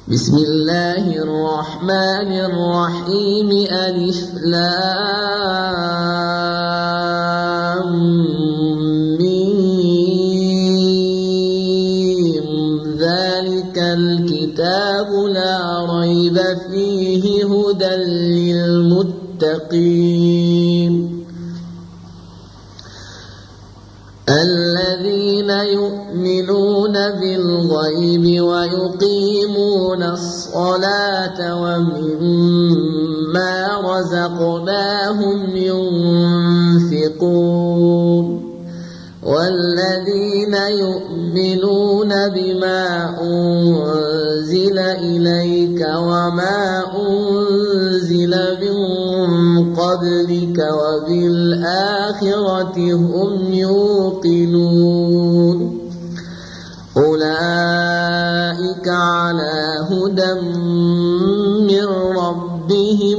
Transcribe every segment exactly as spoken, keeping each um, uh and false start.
بسم الله الرحمن الرحيم ألف لام ميم ذلك الكتاب لا ريب فيه هدى للمتقين الذين يؤمنون بالغيب ويقيمون الصلاة ومما رزقناهم ينفقون والذين يؤمنون بما أنزل إليك وما أنزل من قبلك وبالآخرة هم يوقنون أولئك على هدى من ربهم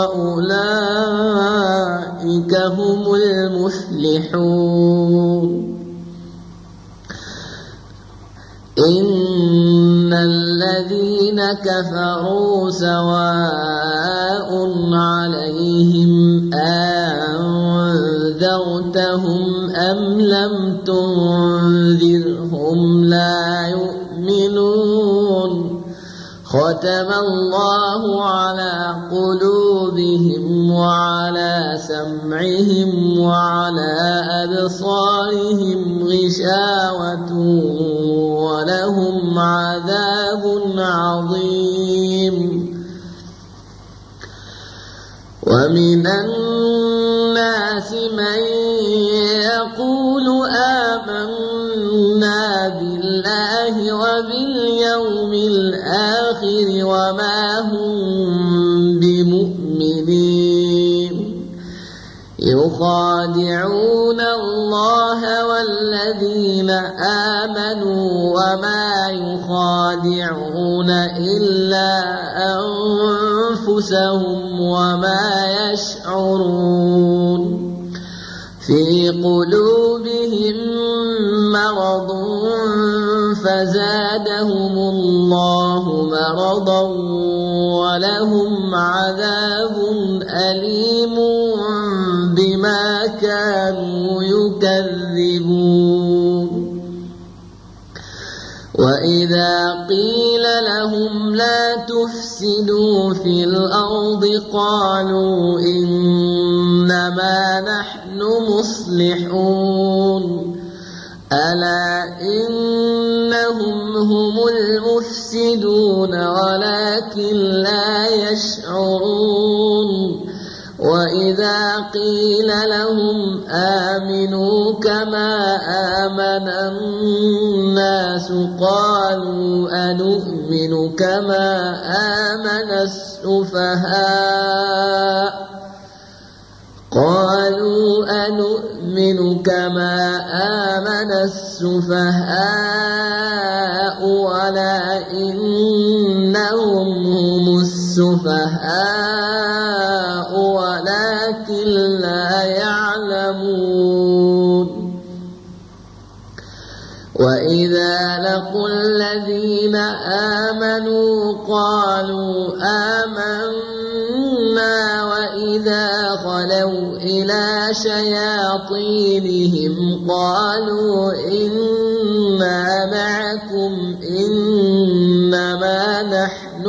وأولئك هم المفلحون إن الذين كفروا سواء عليهم أنذرتهم أم لم تنذرهم لا يؤمنون ختم الله على قلوبهم وعلى سمعهم وعلى أبصارهم غشاوة ولهم عذاب عظيم ومن الناس من يقول آمنا بالله وباليوم الآخر وما هم بمؤمنين يخادعون الله والذين آمنوا وما يخادعون إلا أنفسهم وما يشعرون في قلوبهم مرض فزادهم الله مرضا ولهم عذاب أليم بما كانوا يكذبون وإذا قيل لهم لا تفسدوا في الأرض قالوا إنما نحن مصلحون ألا إنهم هم المفسدون ولكن لا يشعرون وإذا قيل لهم آمنوا كما آمن الناس قالوا أنؤمن كما آمن السفهاء قالوا أنؤمن كما آمن السفهاء ولا إنهم هم السفهاء ولكن لا يعلمون وإذا لقوا الذين آمنوا قالوا آمنا وإذا خلوا إلى شياطينهم قالوا إنا معكم إنما نحن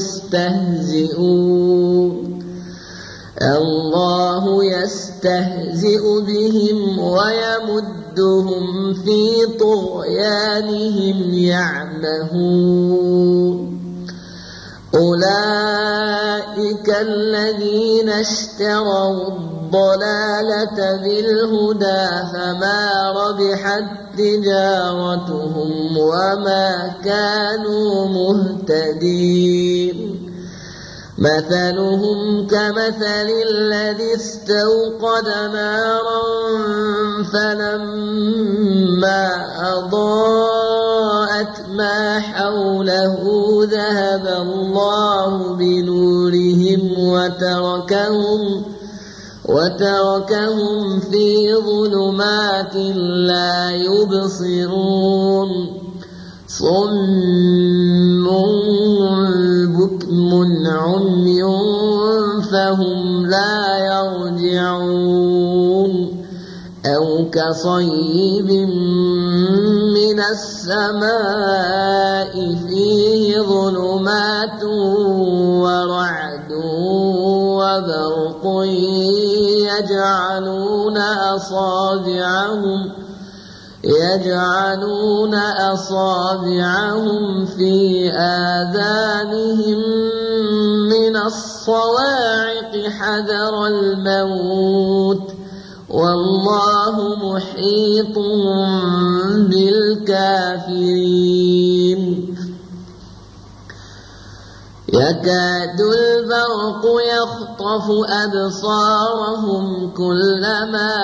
مستهزئون الله يستهزئ بهم ويمدهم في طغيانهم يعمهون أولئك الذين اشتروا الضلالة بالهدى فما ربحت تجارتهم وما كانوا مهتدين مثلهم كمثل الذي استوقد نارا فلما أضاءت ما حوله ذهب الله بنورهم وتركهم وتركهم في ظلمات لا يبصرون صم بكم عمي فهم لا يرجعون أو كصيب من السماء فيه ظلمات ورعد وبرق يجعلون أصابعهم يجعلون أصابعهم في آذانهم من الصواعق حذر الموت والله محيط بالكافرين يكاد البرق يخطف أبصارهم كلما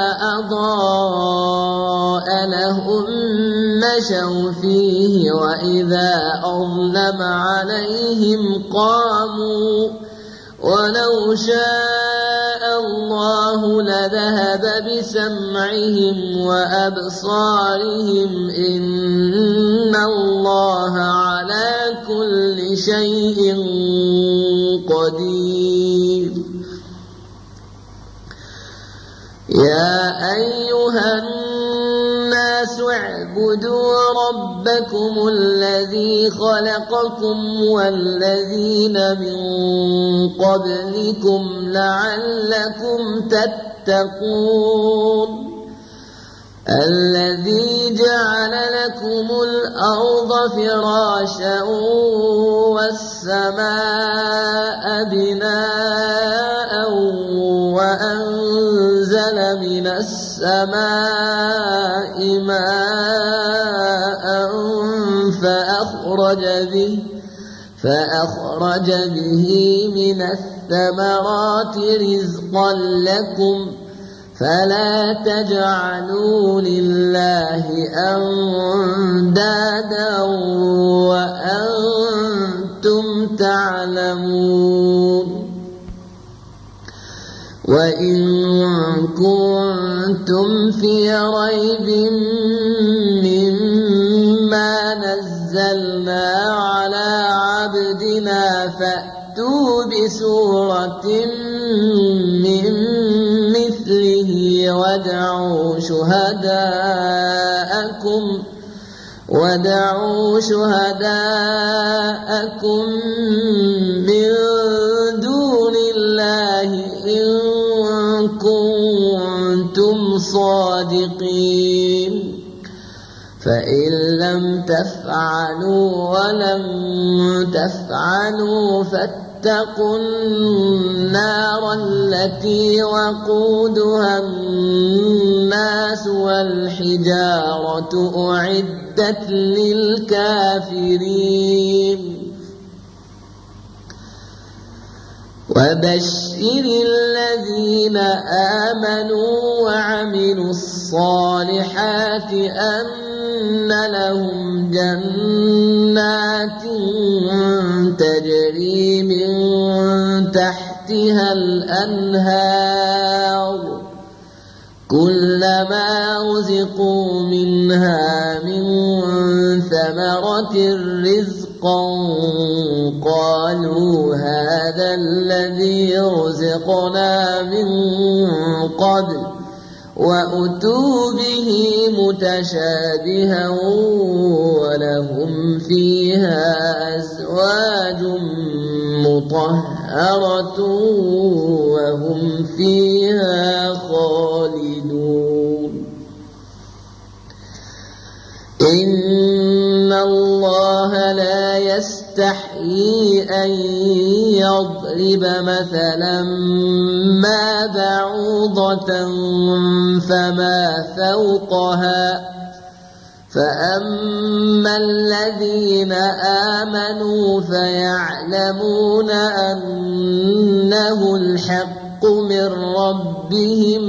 أضاء لهم مشوا فيه وإذا أظلم عليهم قاموا ولو شاء الله لذهب بسمعهم وأبصارهم إن الله على كل شيء قدير يا أيها الناس اعبدوا ربكم الذي خلقكم والذين من قبلكم لعلكم تتقون الذي جعل لكم الأرض فراشا والسماء بناء وأنزل من السماء ماء فأخرج به فأخرج به من الثمرات رزقا لكم فلا تجعلوا لله أندادا وأنتم تعلمون وإن كنتم في ريب مما نزلنا على عبدنا فأتوا بسورة من مثله وادعوا شهداءكم ودعوا شهداءكم من دون الله إن كنتم صادقين فإن لم تفعلوا ولم تفعلوا فاتقوا النار التي وقودها الناس والحجارة أعدت للكافرين وبشر الذين آمنوا وعملوا الصالحات أن لهم جنات تجري من تحتها الأنهار كلما رزقوا منها من ثمرة رزقا قالوا هذا الذي رزقنا من قبل وأتوا به متشابها ولهم فيها أزواج مطهرة وهم فيها خالدون إن الله لا يستحيي أن يضرب مثلا ما بعوضة فما فوقها فأما الذين آمنوا فيعلمون أنه الحق من ربهم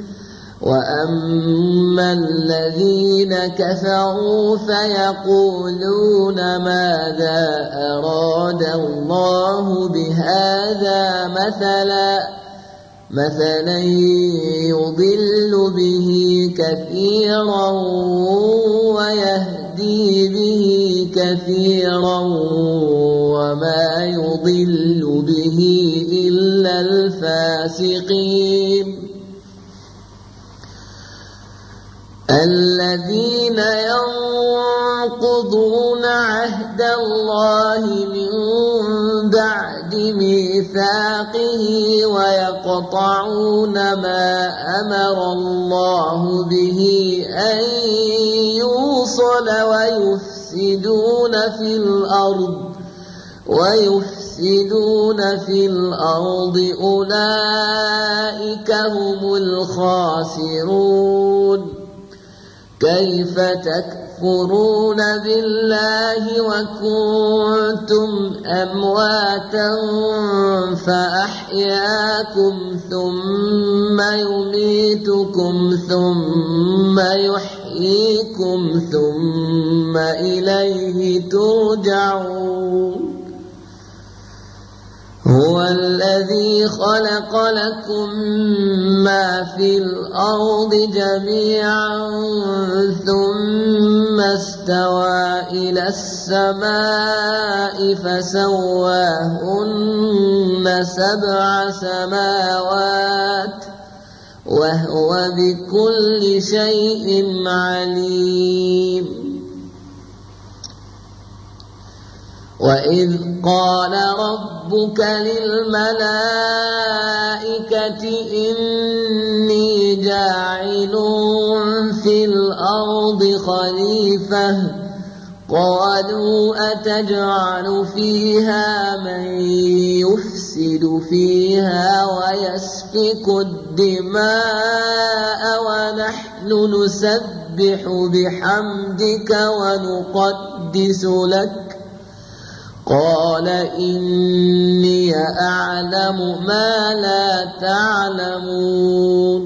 وأما الذين كفروا فيقولون ماذا أراد الله بهذا مثلا مثلا يضل به كثيرا ويهدي به كثيرا وما يضل به إلا الفاسقين الذين ينقضون عهد الله من بعد ميثاقه ويقطعون ما أمر الله به أن يوصل ويفسدون في الأرض ويفسدون في الأرض أولئك هم الخاسرون كيف تكفرون بالله وكنتم أمواتا فأحياكم ثم يميتكم ثم يحييكم ثم إليه ترجعون هو الذي خلق لكم ما في الأرض جميعا ثم استوى إلى السماء فسواهن سبع سماوات وهو بكل شيء عليم وإذ قال ربك للملائكة إني جاعل في الأرض خليفة قالوا أتجعل فيها من يفسد فيها ويسفك الدماء ونحن نسبح بحمدك ونقدس لك قال إني أعلم ما لا تعلمون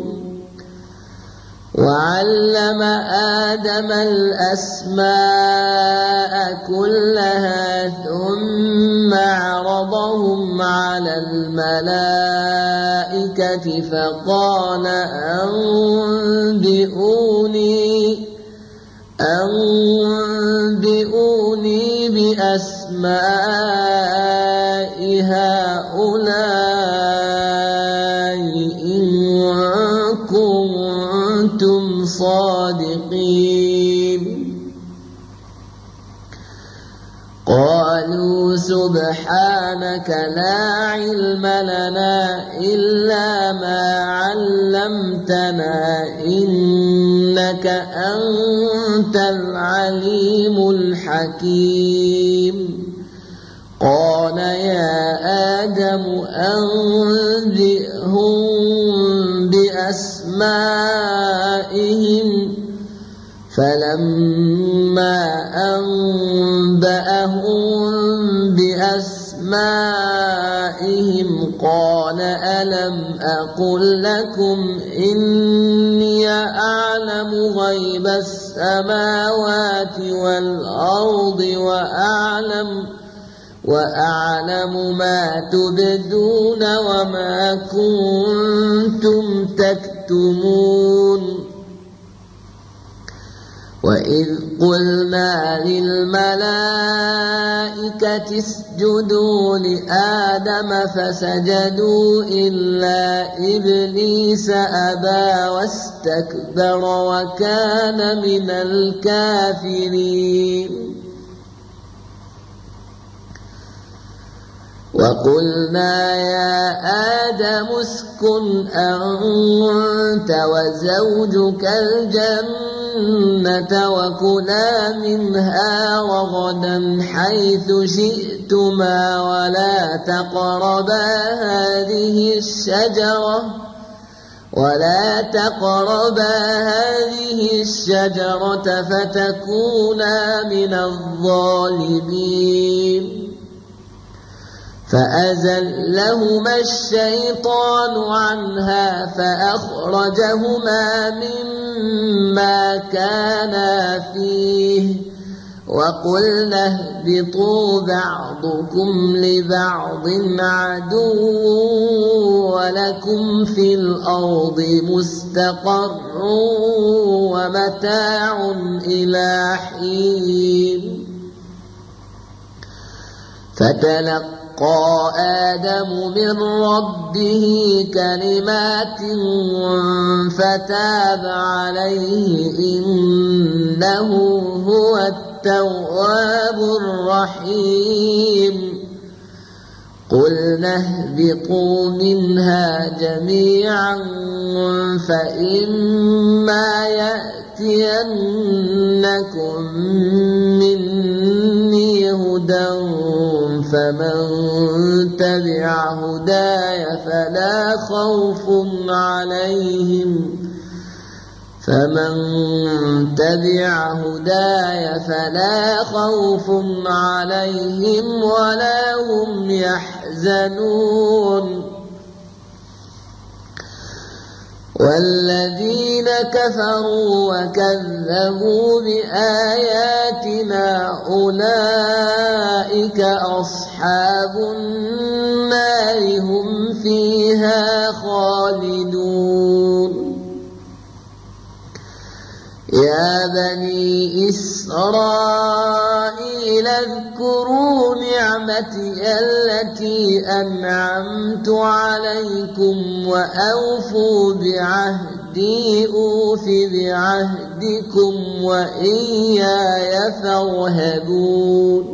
وعلم آدم الأسماء كلها ثم عرضهم على الملائكة فقال أنبئوني أنبئوني بأسماء هؤلاء إن كنتم صادقين قالوا سبحانك لا علم لنا إلا ما علمتنا إنك أنت العليم الحكيم قال يا آدم أنبئهم بأسمائهم فلما أنبأهم بأسمائهم قال ألم أقل لكم إني أعلم غيب السماوات والأرض وأعلم وأعلم ما تبدون وما كنتم تكتمون وإذ قلنا للملائكة اسجدوا لآدم فسجدوا إلا إبليس أبى واستكبر وكان من الكافرين وقلنا يا آدم اسكن أنت وزوجك الجنة وكلا منها رغدا حيث شئتما ولا تقربا هذه الشجرة ولا تقربا هذه الشجرة فتكونا من الظالمين فأزلهما الشيطان عنها فأخرجهما مما كانا فيه وقلنا اهبطوا بعضكم لبعض عدو ولكم في الأرض مستقر ومتاع إلى حين فتلقى آدم من ربه كلمات فتاب عليه إنه هو التواب الرحيم قلنا اهبطوا منها جميعا فإما يأتينكم مني هدى فمن تبع هداي فلا خوف عليهم فمن تبع هداي فلا خوف عليهم ولا هم يحزنون والذين كفروا وكذبوا بآياتنا أولئك أصحاب النار هم فيها خالدون يا بني إسرائيل اذكروا نعمتي التي أنعمت عليكم وأوفوا بعهدي أوف بعهدكم وإياي فارهبون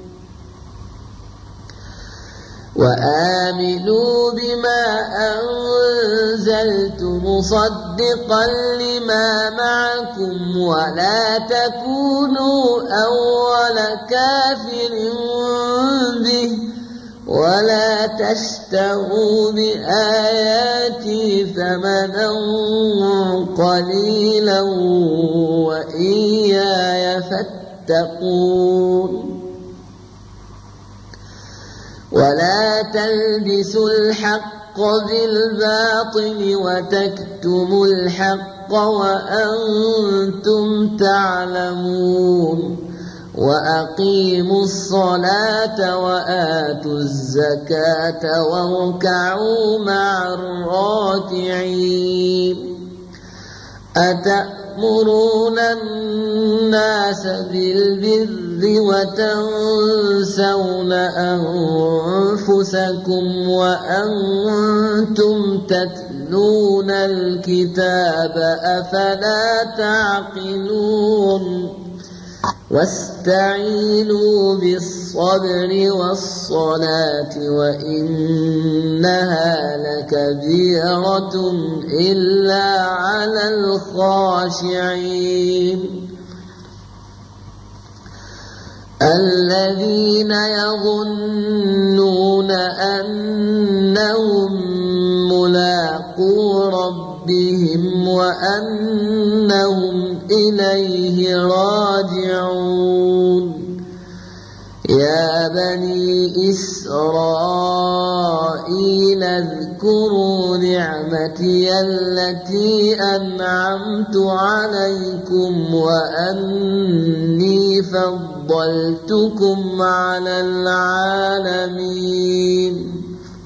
وآمنوا بما أنزلت مصدقا لما معكم ولا تكونوا أول كافر به ولا تشتروا بآياتي ثمنا قليلا وإياي فاتقون ولا تلبسوا الحق بالباطل وتكتموا الحق وأنتم تعلمون وأقيموا الصلاة وآتوا الزكاة واركعوا مع الراكعين أتأمرون الناس بالبر وتنسون أنفسكم وأنتم تتلون الكتاب أفلا تعقلون واستعينوا بالصبر والصلاة وإنها لكبيرة إلا على الخاشعين الذين يظنون أنهم ملاقو ربهم وأنهم إليه راجعون يا بني إسرائيل اذكروا نعمتي التي أنعمت عليكم وأني فضلتكم على العالمين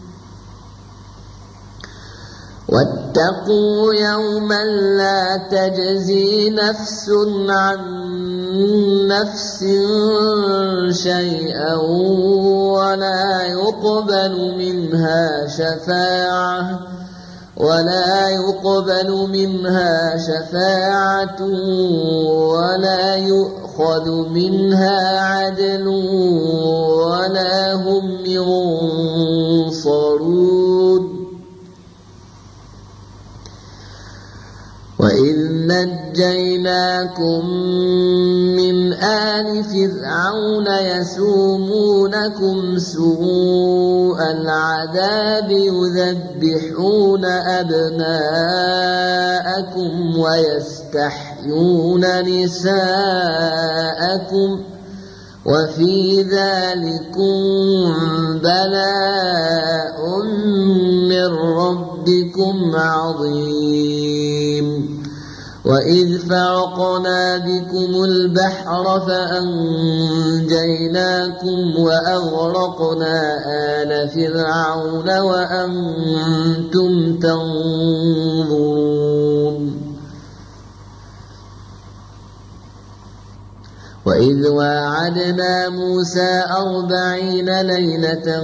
واتقوا يوما لا تجزي نفس عن نفس شيئا ولا يقبل منها شفاعة ولا يقبل منها شفاعة ولا يؤخذ منها عدل ولا هم ينصرون وإذ نجيناكم من آل فرعون يسومونكم سوء العذاب يذبحون أبناءكم ويستحيون نساءكم وفي ذلكم بلاء من ربكم عظيم وإذ فرقنا بكم البحر فأنجيناكم وأغرقنا آل فرعون وأنتم تنظرون وإذ واعدنا موسى أربعين ليلة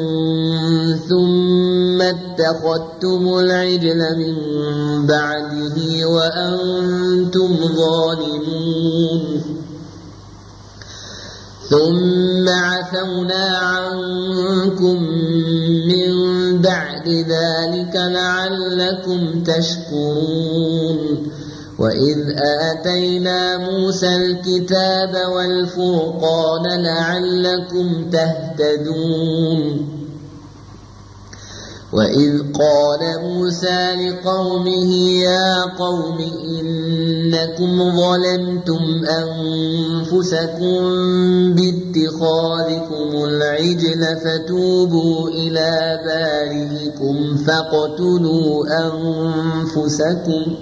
ثم اتخذتم العجل من بعده وأنتم ظالمون ثم عفونا عنكم من بعد ذلك لعلكم تشكرون وإذ آتينا موسى الكتاب والفرقان لعلكم تهتدون وإذ قال موسى لقومه يا قوم إنكم ظلمتم أنفسكم باتخاذكم العجل فتوبوا إلى بارئكم فاقتلوا أنفسكم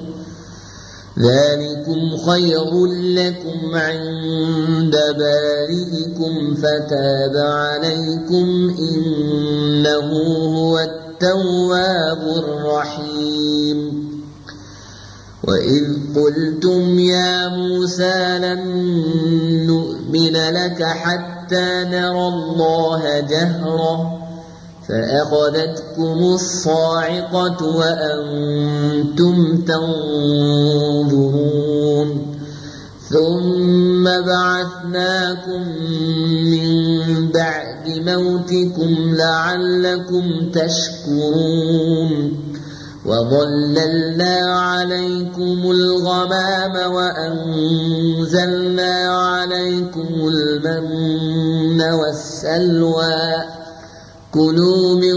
ذلكم خير لكم عند بارئكم فتاب عليكم إنه هو التواب الرحيم وإذ قلتم يا موسى لن نؤمن لك حتى نرى الله جهرة فأخذتكم الصاعقة وأنتم تنظرون ثم بعثناكم من بعد موتكم لعلكم تشكرون وظللنا عليكم الغمام وأنزلنا عليكم المن والسلوى كلوا من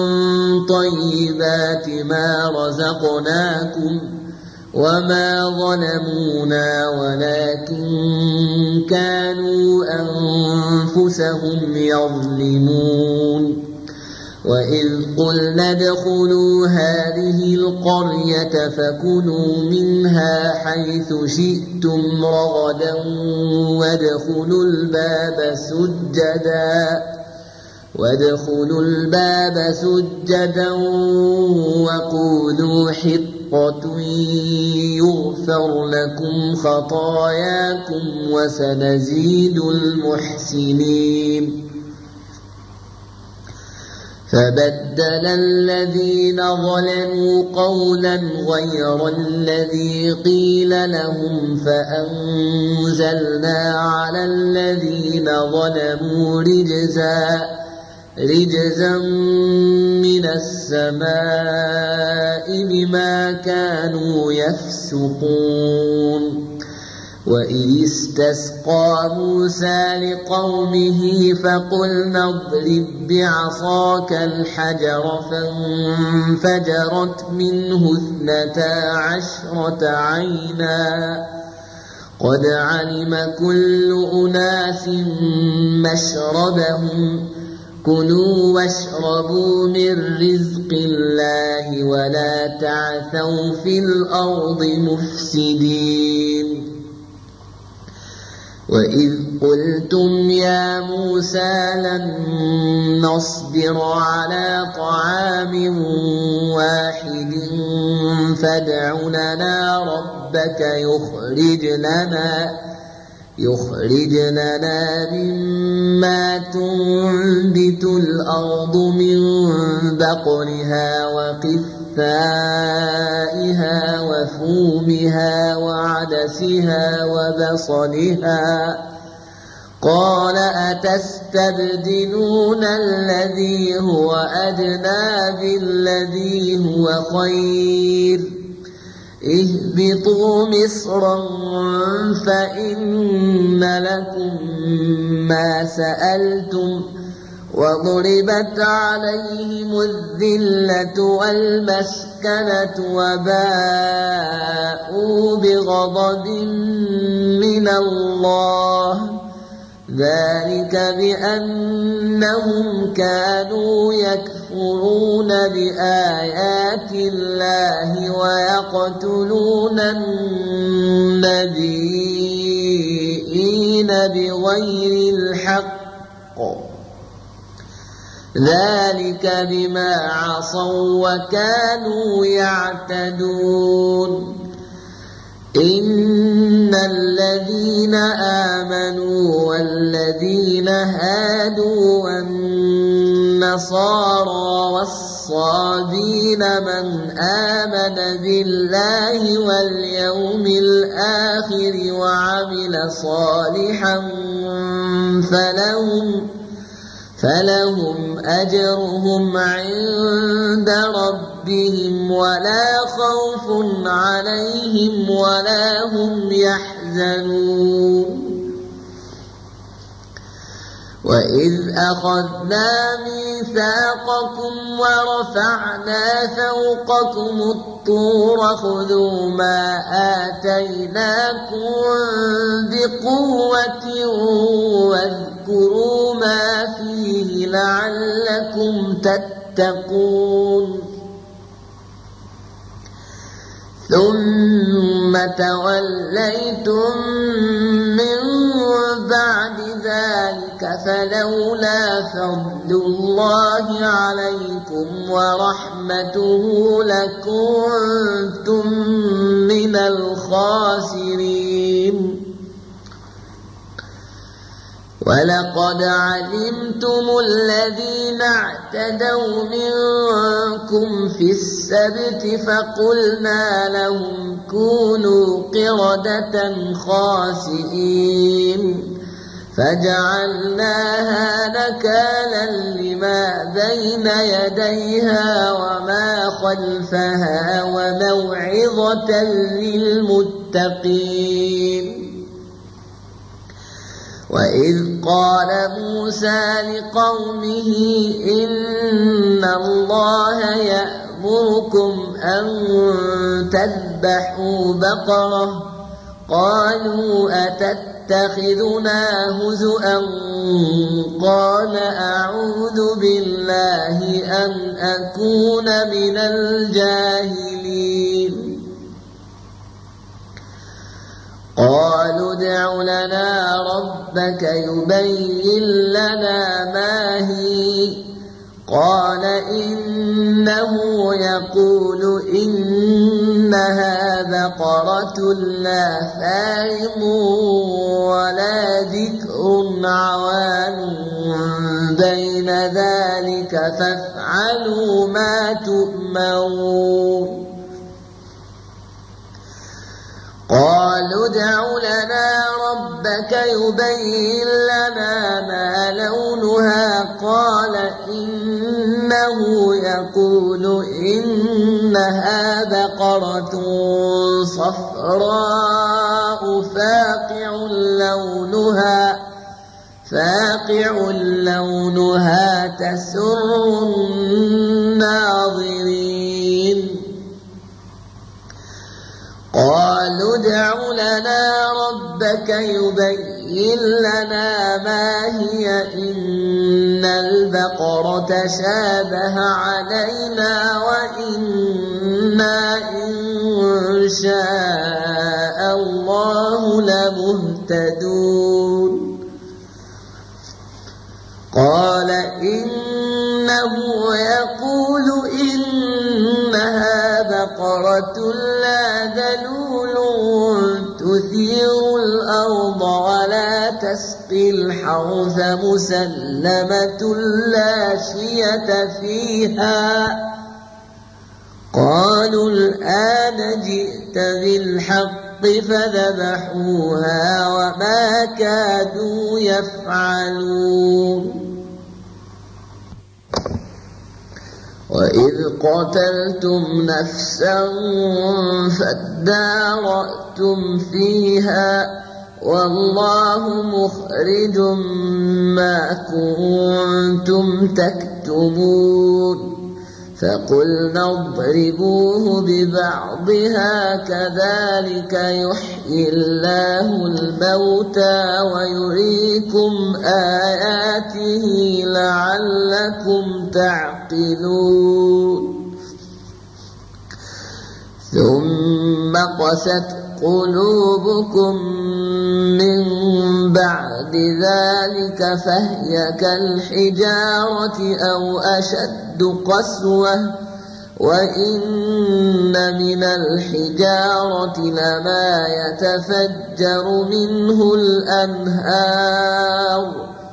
طيبات ما رزقناكم وما ظلمونا ولكن كانوا أنفسهم يظلمون وإذ قلنا ادخلوا هذه القرية فكلوا منها حيث شئتم رغدا وادخلوا الباب سجدا وادخلوا الباب سجدا وقولوا حطة يغفر لكم خطاياكم وسنزيد المحسنين فبدل الذين ظلموا قولا غير الذي قيل لهم فأنزلنا على الذين ظلموا رجزا رجزا من السماء بما كانوا يفسقون وإذ استسقى موسى لقومه فقلنا اضرب بعصاك الحجر فانفجرت منه اثنتا عشرة عينا قد علم كل أناس مشربهم كلوا واشربوا من رزق الله ولا تعثوا في الأرض مفسدين وإذ قلتم يا موسى لن نصبر على طعام واحد فادع لنا ربك يخرج لنا يخرج لنا مما تنبت الأرض من بقلها وقثائها وفومها وعدسها وبصلها قال أتستبدلون الذي هو أدنى بالذي هو خير اهبطوا مصرا فإن لكم ما سألتم وضربت عليهم الذلة والمسكنة وباءوا بغضب من الله ذلك بأنهم كانوا يكفرون بآيات الله ويقتلون النبيين بغير الحق ذلك بما عصوا وكانوا يعتدون إن الذين آمنوا والذين هادوا والنصارى والصابين من آمن بالله واليوم الآخر وعمل صالحا فلهم فلهم أجرهم عند ربهم ولا خوف عليهم ولا هم يحزنون وإذ أخذنا ميثاقكم ورفعنا فوقكم الطور خذوا ما آتيناكم بقوة واذكروا ما فيه لعلكم تتقون ثم توليتم من بعد ذلك فلولا فضل الله عليكم ورحمته لكنتم من الخاسرين ولقد علمتم الذين اعتدوا منكم في السبت فقلنا لهم كونوا قردة خاسئين فجعلناها نكالا لما بين يديها وما خلفها وموعظة للمتقين وإذ قال موسى لقومه إن الله يأمركم أن تذبحوا بقرة قالوا أتتخذنا هزؤا قال أعوذ بالله أن أكون من الجاهلين قالوا ادع لنا ربك يبين لنا ما هي قال إنه يقول إنها بقرة لا فارض ولا ذكر عوان بين ذلك فافعلوا ما تؤمرون قالوا ادع لنا ربك يبين لنا ما لونها قال إنه يقول إنها بقرة صفراء فاقع لونها فاقع لونها تسر الناظرين قالوا ادع لنا ربك يبين لنا ما هي إن البقرة شابه علينا وإنا إن شاء الله لمهتدون قال إنه يقول إنها بقرة لا ذلول تثير الأرض ولا تسقي الحرث مسلمة لا شية فيها قالوا الآن جئت بالحق فذبحوها وما كادوا يفعلون وإذ قتلتم نفسا فادارأتم فيها والله مخرج ما كنتم تكتمون فقلنا اضربوه ببعضها كذلك يحيي الله الموتى ويريكم آياته لعلكم تعقلون ثم قست قلوبكم من بعد ذلك فهي كالحجارة أو أشد قسوة وإن من الحجارة لما يتفجر منه الأنهار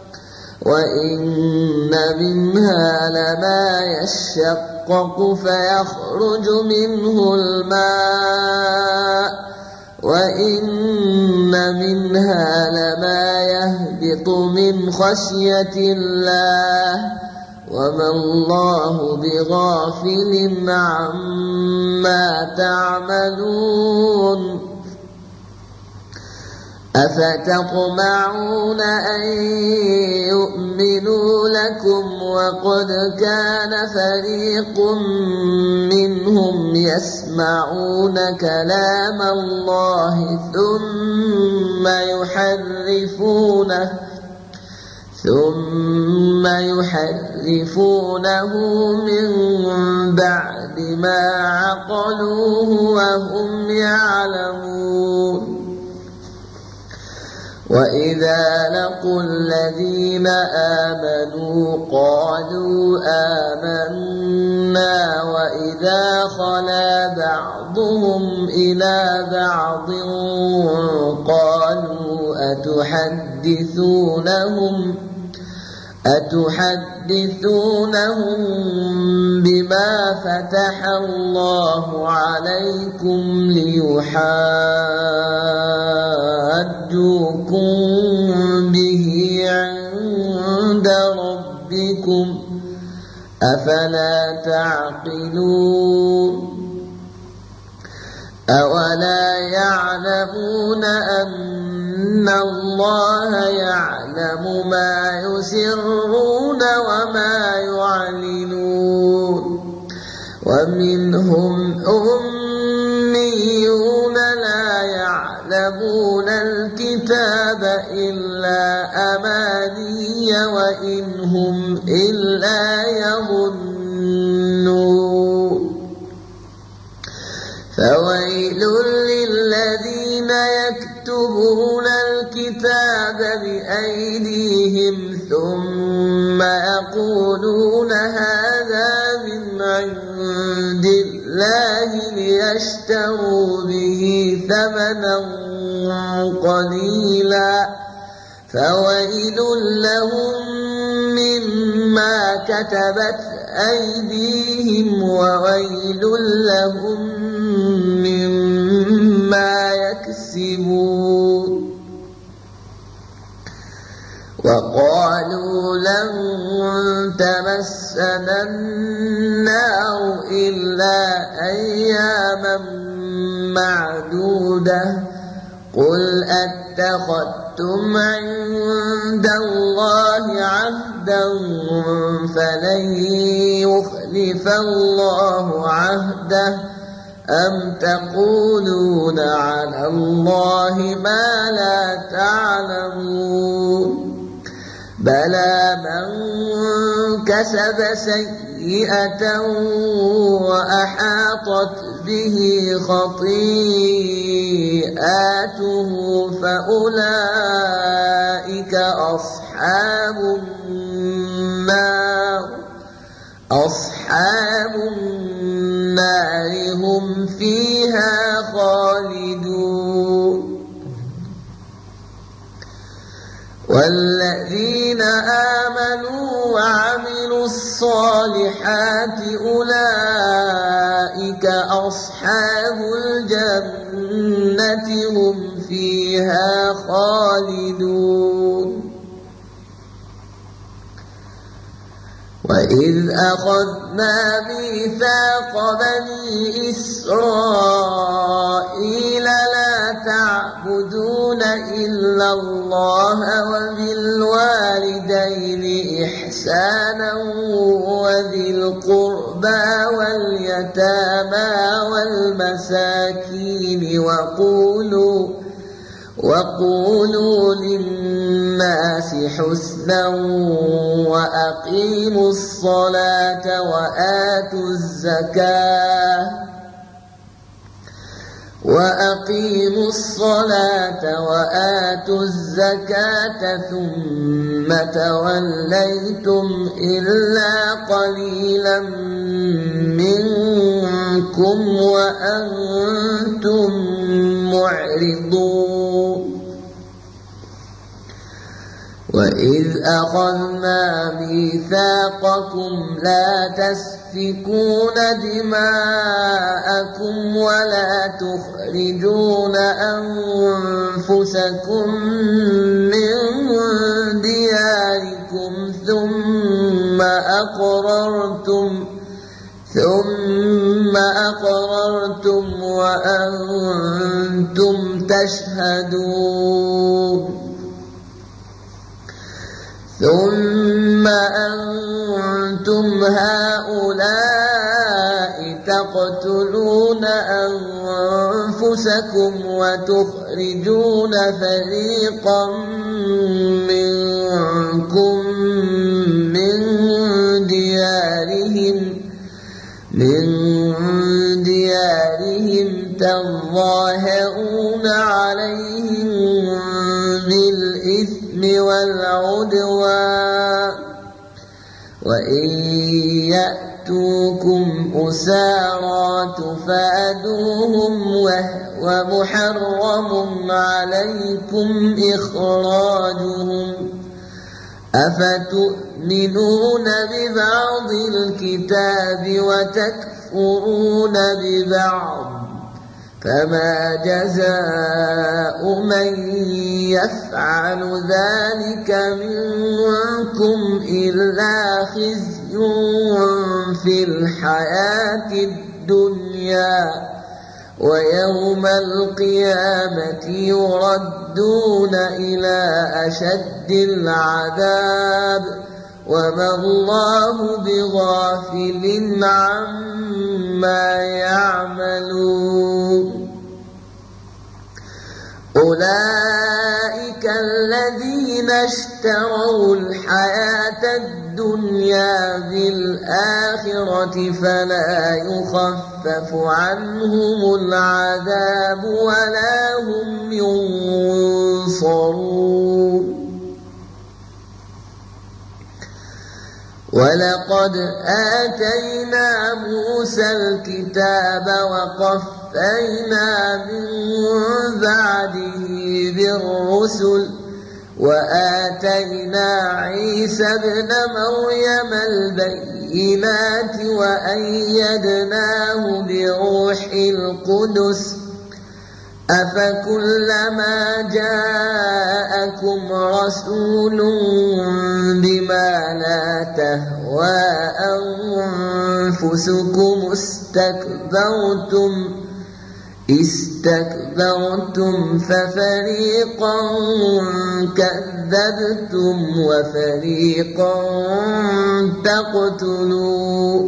وإن منها لما يشقق فيخرج منه الماء وإن منها لما يهبط من خشية الله وما الله بغافل عما تعملون أفتطمعون أن يؤمنوا لكم وقد كان فريق منهم يسمعون كلام الله ثم يحرفونه ثم يحرفونه من بعد ما عقلوه وهم يعلمون وإذا لقوا الذين آمنوا قالوا آمنا وإذا خلا بعضهم إلى بعض قالوا أتحدثونهم أتحدثونهم بما فتح الله عليكم ليحاجوكم به عند ربكم أفلا تعقلون أولا يعلمون أن الله يعلم ما يسرون وما يعلنون ومنهم أميون لا يعلمون الكتاب إلا أماني وإن هم إلا يظنون فويل للذين يكتبون الكتاب بأيديهم ثم يقولون هذا من عند الله ليشتروا به ثمنا قليلا فويل لهم مما كتبت أيديهم وويل لهم مما يكسبون وقالوا لن تمسنا النار إلا أياما معدودة قل أتخذتم عند الله عهدا فلن يخلف الله عهده أم تقولون على الله ما لا تعلمون بلى من كسب سيئة وأحاطت به خطيئاته فأولئك أصحاب النار أصحاب النار هم فيها خالدون والذين آمنوا وعملوا الصالحات أولئك أصحاب الجنة هم فيها خالدون وإذ أخذنا ميثاق بني إسرائيل لا تعبدون إلا الله وبالوالدين إحسانا وذي القربى واليتامى والمساكين وقولوا وقولوا للناس حسنا وأقيموا الصلاة وآتوا الزكاة وأقيموا الصلاة وآتوا الزكاة ثم توليتم إلا قليلا منكم منكم وأنتم معرضون وإذ أخذنا ميثاقكم لا تسفكون دماءكم ولا تخرجون أنفسكم من دياركم ثم أقررتم ثم أقررتم وأنتم تشهدون ثم أنتم هؤلاء تقتلون أنفسكم وتخرجون فريقا منكم من ديارهم من ديارهم تظاهرون عليهم بالإثم والعدوان وإن يأتوكم أسارى تفادوهم وهو محرم عليكم إخراجهم أفتؤمنون ببعض الكتاب وتكفرون ببعض فما جزاء من يفعل ذلك منكم إلا خزي في الحياة الدنيا ويوم القيامة يردون إلى أشد العذاب وما الله بغافل عما يعملون أولئك الذين اشتروا الحياة الدنيا بالآخرة فلا يخفف عنهم العذاب ولا هم ينصرون ولقد آتينا موسى الكتاب وقفينا من بعده بالرسل وآتينا عيسى ابن مريم البينات وأيدناه بروح القدس أفكلما جاءكم رسول بما لا تهوى أنفسكم استكبرتم استكبرتم ففريقا كذبتم وفريقا تقتلون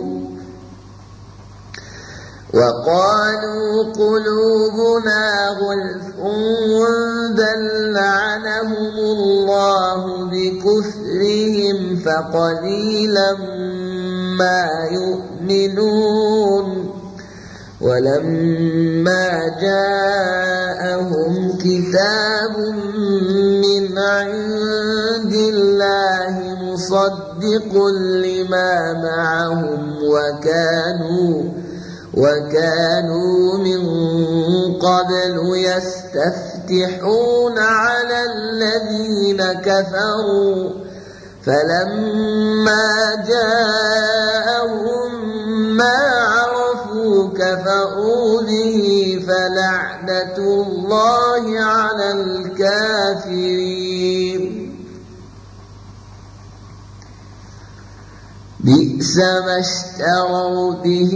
وقالوا قلوبنا غلف بل لعنهم الله بكفرهم فقليلا ما يؤمنون ولما جاءهم كتاب من عند الله مصدق لما معهم وكانوا وكانوا من قبل يستفتحون على الذين كفروا فلما جاءهم ما عرفوا كفروا به فلعنة الله على الكافرين بئس ما اشتروا به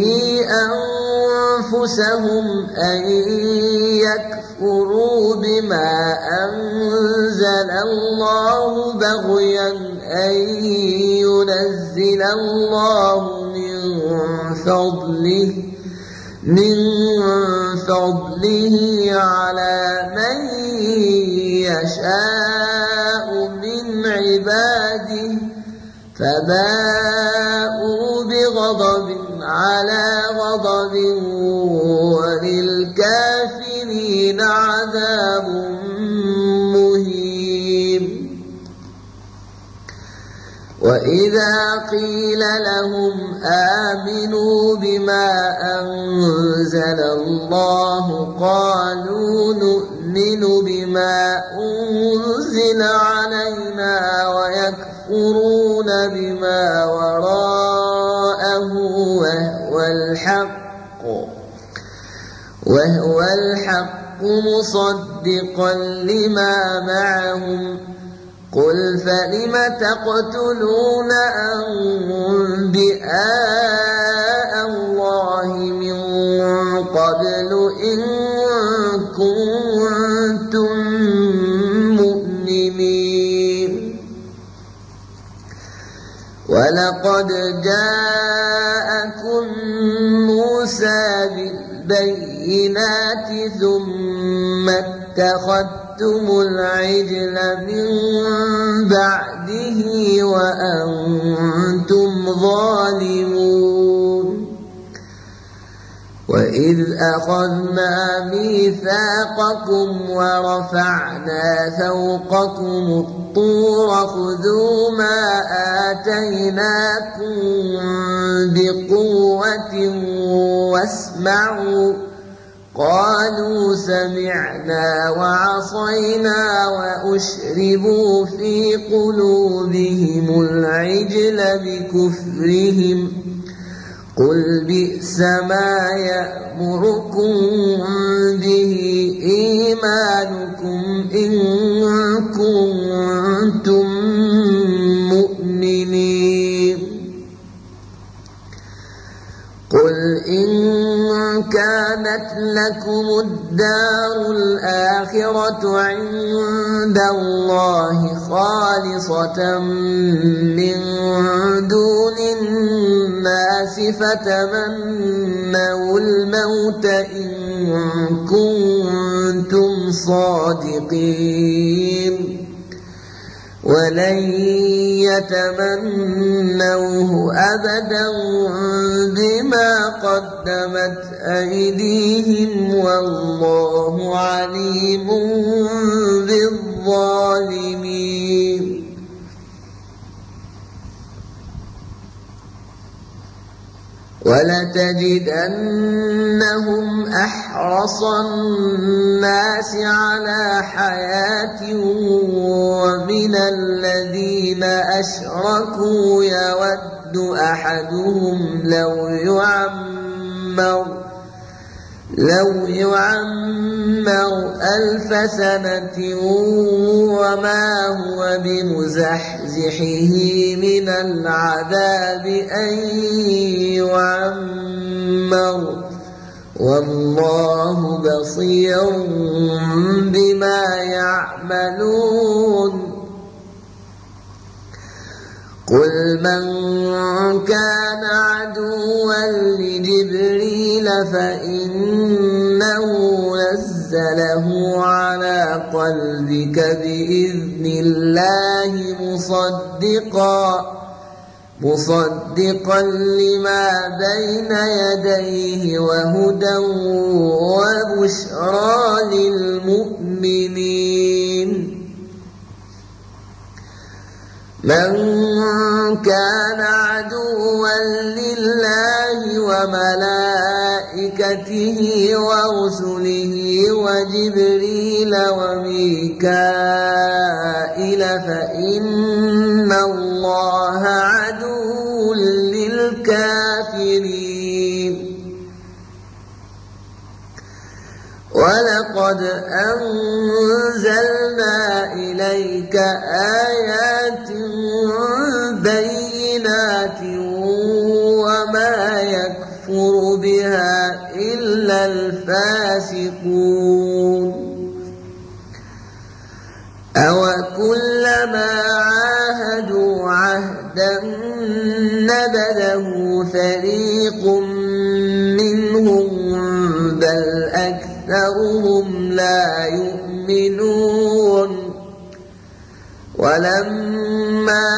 أنفسهم أن يكفروا بما أنزل الله بغيا أن ينزل الله من فضله من فضله على من يشاء من عباده فباءوا بغضب على غضب وللكافرين عذاب وإذا قيل لهم آمنوا بما أنزل الله قالوا نؤمن بما أنزل علينا ويكفرون بما وراءه وهو الحق وهو الحق مصدقا لما معهم قل فلم تقتلون أنبياء الله من قبل إن كنتم مؤمنين ولقد جاءكم موسى بالبينات ثم اتخذتم العجل من بعده وأنتم ظالمون وإذ أخذنا ميثاقكم ورفعنا فوقكم الطور خذوا ما آتيناكم بقوة واسمعوا قالوا سمعنا وعصينا وأشربوا في قلوبهم العجل بكفرهم قل بئس ما يأمركم به إيمانكم إن كنتم مؤمنين قل إن كانت لكم الدار الآخرة عند الله خالصة من دون الناس فتمنوا الموت إن كنتم صادقين ولن يتمنوه أبدا بما قدمت أيديهم والله عليم بالظالمين ولتجدنهم أحرص الناس على حياة ومن الذين أشركوا يود أحدهم لو يعمر لو يعمر ألف سنة وما هو بمزحزحه من العذاب أن يعمر والله بصير بما يعملون قل من كان عدوا لجبريل فإنه نزله على قلبك بإذن الله مصدقا مصدقا لما بين يديه وهدى وبشرى للمؤمنين من كان عدوا لله وملائكته ورسله وجبريل وميكائيل فإن الله عدو للكافرين ولقد أنزلنا إليك آيات بينات وما يكفر بها إلا الفاسقون أوكلما عاهدوا عهدا نبذه فريق منهم بل أكثرهم لا يؤمنون ولما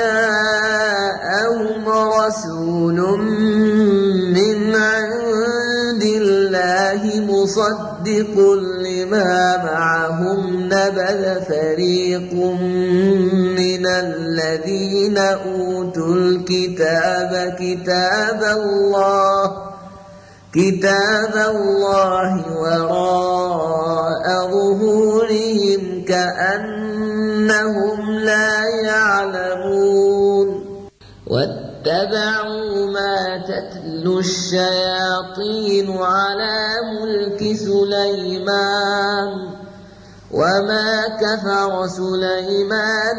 جاءهم رسول من عند الله مصدق لما معهم نبذ فريق من من الذين أوتوا الكتاب كتاب الله كتاب الله وراء ظهورهم كأنهم لا يعلمون واتبعوا ما تتلو الشياطين على ملك سليمان وما كفر سليمان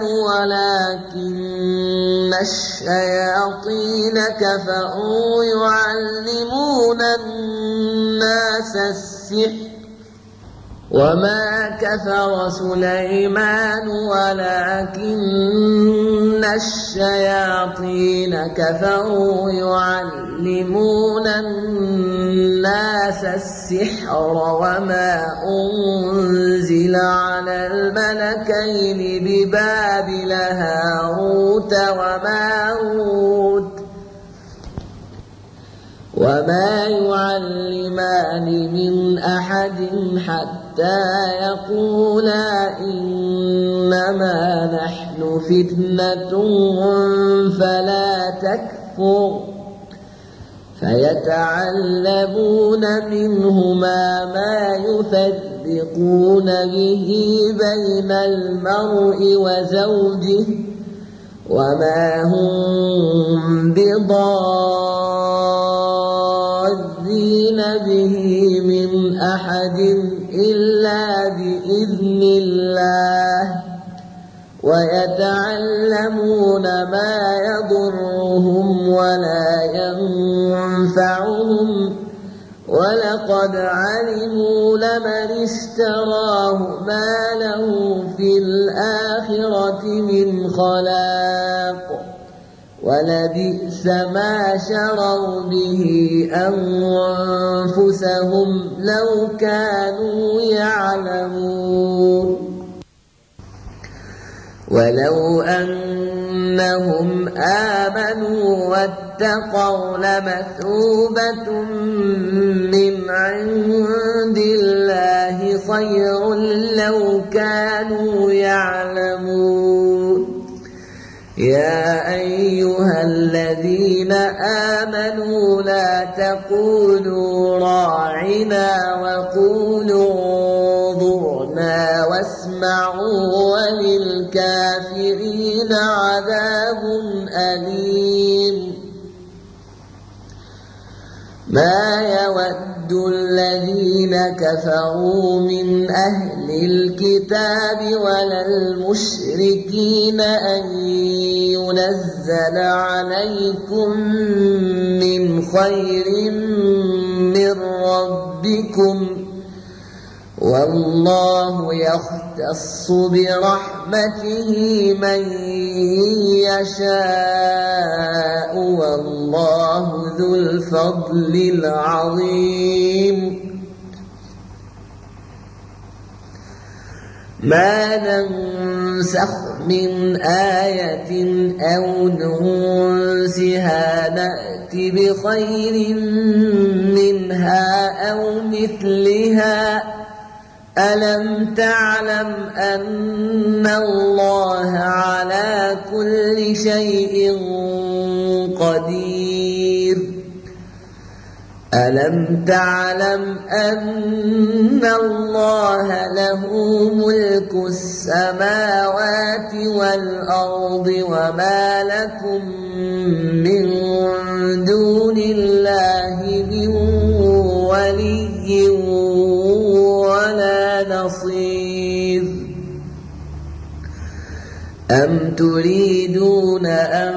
ولكن الشياطين كفروا يعلمون الناس السحر وما كفر سليمان ولكن الشياطين كفروا يعلمون الناس السحر وما أنزل على الملكين ببابل هاروت وماروت وما يعلمان من أحد حتى يقولا إنما نحن فتنة فلا تكفر فيتعلمون منهما ما يفرقون به بين المرء وزوجه وما هم بضارين به من أحد إلا بإذن الله ويتعلمون ما يضرهم ولا ينفعهم ولقد علموا لمن اشتراه ما له في الآخرة من خلاق ولبئس ما شروا به أنفسهم لو كانوا يعلمون ولو أنهم آمنوا واتقوا لمثوبة من عند الله خير لو كانوا يعلمون يا أيها الذين آمنوا لا تقولوا راعنا وقولوا انظرنا واسمعوا وللكافرين عذاب أليم ما يود الذين كفروا من أهل الكتاب ولا المشركين أن ينزل عليكم من خير من ربكم والله يختص برحمته من يشاء والله ذو الفضل العظيم ما ننسخ من آية أو ننسها نأت بخير منها أو مثلها ألم تعلم أن الله على كل شيء قدير ألم تعلم أن الله له ملك السماوات والأرض وما لكم من دون الله من ولي ولا نصير أم تريدون أن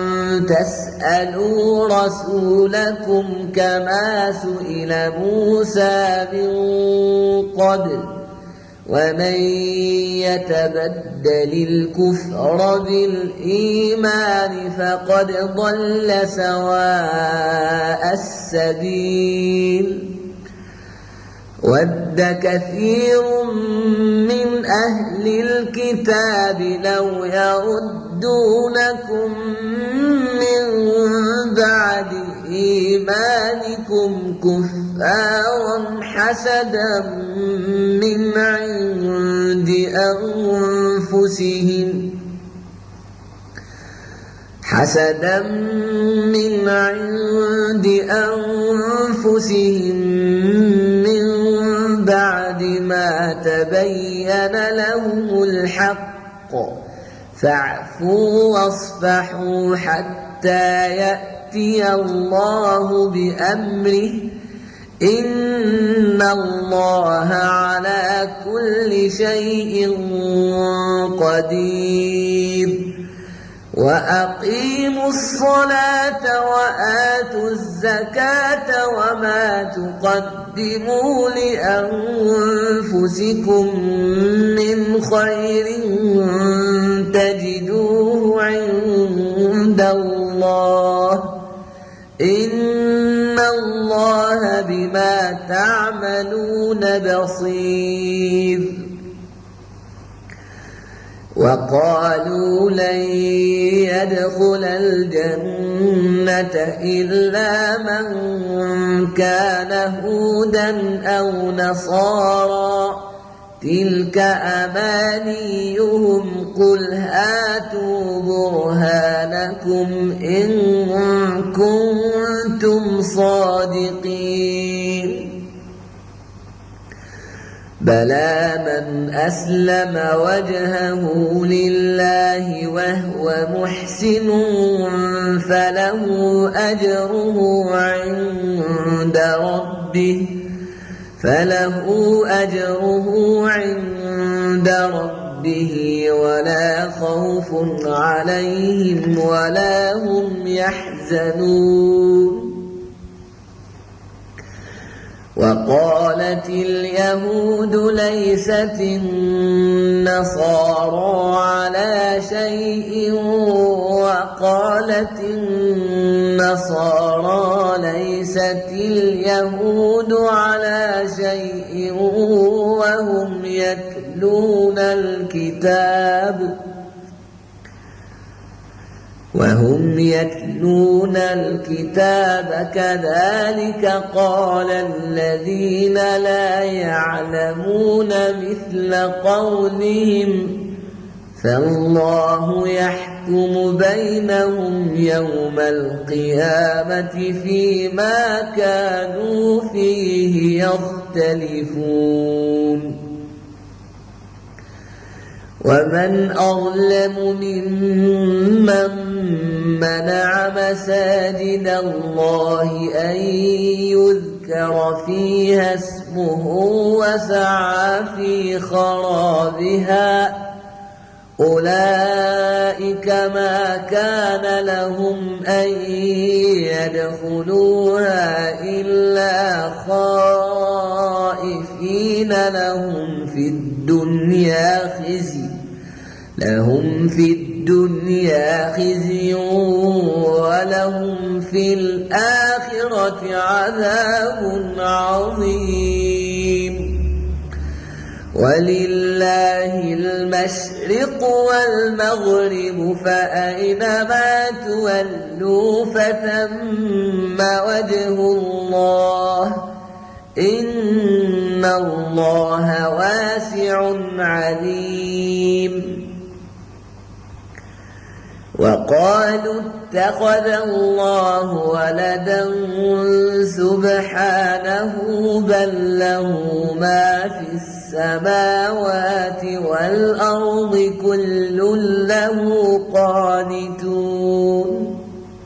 تسألوا رسولكم كما سئل موسى من قبل ومن يتبدل الكفر بالإيمان فقد ضل سواء السبيل ود كثير من أهل الكتاب لو يردونكم من بعد إيمانكم كفارا حسدا من عند أنفسهم حسدا من عند أنفسهم من بعد ما تبين لهم الحق فاعفوا واصفحوا حتى يأتي الله بأمره إن الله على كل شيء قدير وأقيموا الصلاة وآتوا الزكاة وما تقدموا لأنفسكم من خير تجدوه عند الله إن الله بما تعملون بصير وقالوا لن يدخل الجنة إلا من كان هودا أو نصارى تلك أمانيهم قل هاتوا برهانكم إن كنتم صادقين بلى من أسلم وجهه لله وهو محسن فله أجره عند ربه فله أجره عند ربه ولا خوف عليهم ولا هم يحزنون وقالت اليهود ليست النصارى على شيء وقالت النصارى ليست اليهود على شيء وهم يتلون الكتاب وهم يتلون الكتاب كذلك قال الذين لا يعلمون مثل قولهم فالله يحكم بينهم يوم القيامة فيما كانوا فيه يختلفون ومن أظلم ممن منع مساجد الله أن يذكر فيها اسمه وسعى في خرابها أولئك ما كان لهم أن يدخلوها إلا خائفين لهم في الدنيا خزي لهم في الدنيا خزي ولهم في الآخرة عذاب عظيم ولله المشرق والمغرب فأينما تولوا فثم وجه الله إن الله واسع عليم وقالوا اتخذ الله ولدا سبحانه بل له ما في السماوات والأرض كل له قانتون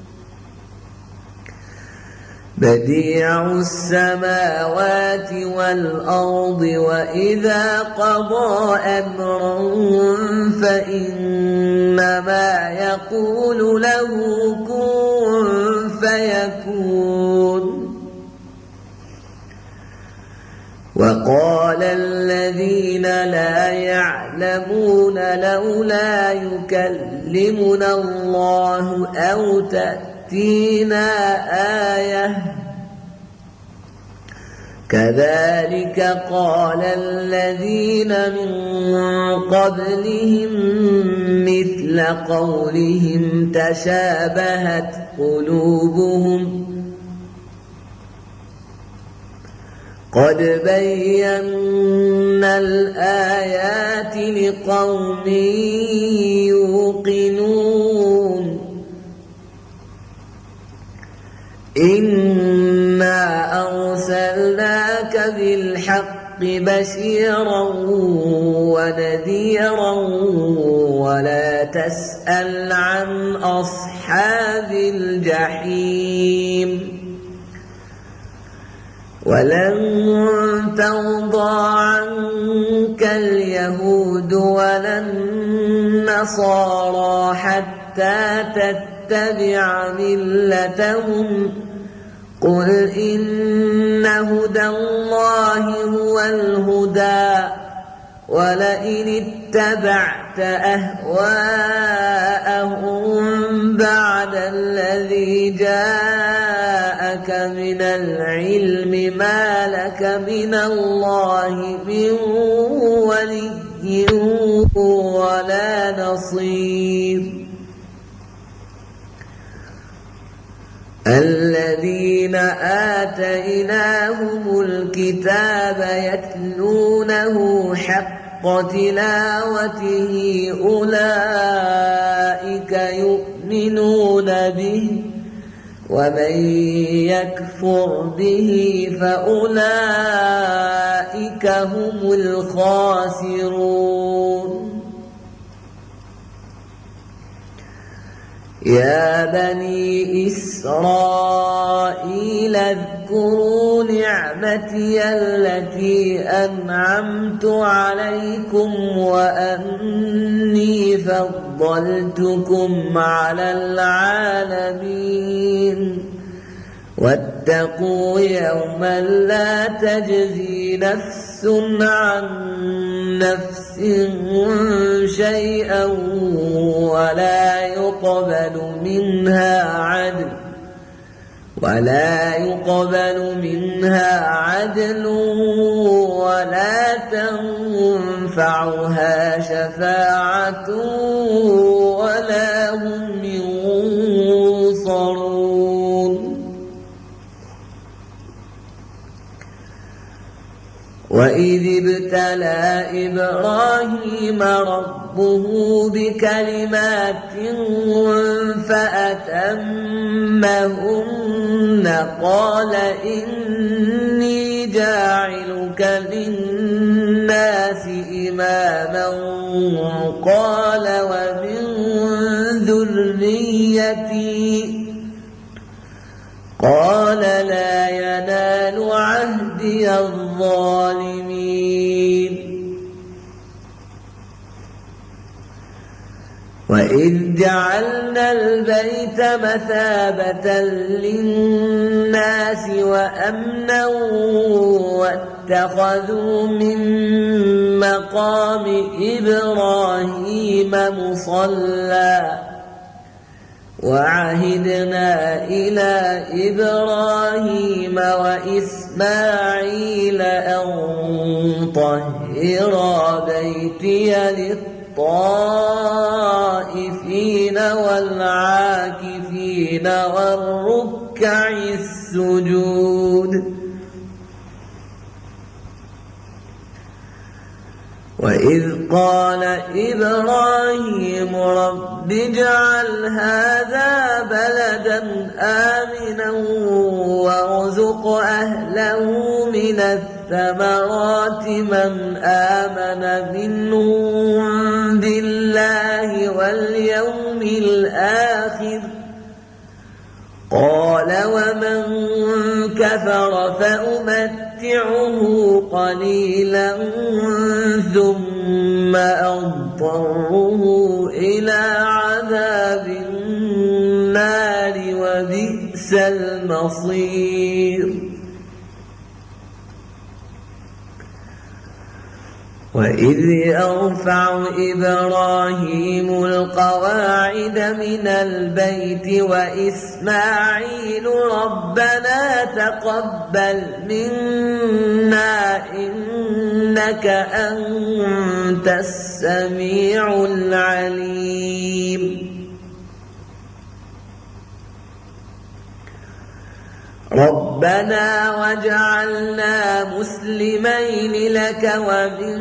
بديع السماوات والأرض وإذا قضى أمرا فإنما يقول له كن فيكون وقال الذين لا يعلمون لولا يكلمنا الله أو تأتينا آية كذلك قال الذين من قبلهم مثل قولهم تشابهت قلوبهم قد بينا الآيات لقوم يوقنون إنا أرسلناك بالحق بشيرا ونذيرا ولا تسأل عن أصحاب الجحيم ولن ترضى عنك اليهود ولا النصارى حتى تتبع ملتهم قل إن هدى الله هو الهدى ولئن اتبعت أهواءهم بعد الذي جاءك من العلم ما لك من الله من ولي ولا نصير الذين آتيناهم الكتاب يتلونه حق تلاوته أولئك يؤمنون به ومن يكفر به فأولئك هم الخاسرون يا بني إسرائيل اذكروا نعمتي التي أنعمت عليكم وأني فضلتكم على العالمين واتقوا يوما لا تجزي نفس عن نفس شيئا ولا يقبل منها عدل ولا يقبل منها عدل ولا تنفعها شفاعة ولا هم ينصرون وإذ ابتلى إبراهيم ربه بكلمات فأتمهن قال إني جاعلك للناس إماما قال ومن ذريتي قال لا ينال عهدي الظالمين وإذ جعلنا البيت مثابة للناس وأمنا واتخذوا من مقام إبراهيم مصلى وعهدنا إلى إبراهيم وإسماعيل أن طهرا بيتي للطائفين والعاكفين والركع السجود وإذ قال إبراهيم رب اجعل هذا بلدا آمنا وارزق أهله من الثمرات من آمن منهم بالله واليوم الآخر قال ومن كفر فأمتعه قليلا ثم أضطره إلى عذاب النار وبئس المصير وإذ يرفع إبراهيم القواعد من البيت وإسماعيل ربنا تقبل منا إنك أنت السميع العليم ربنا واجعلنا مسلمين لك ومن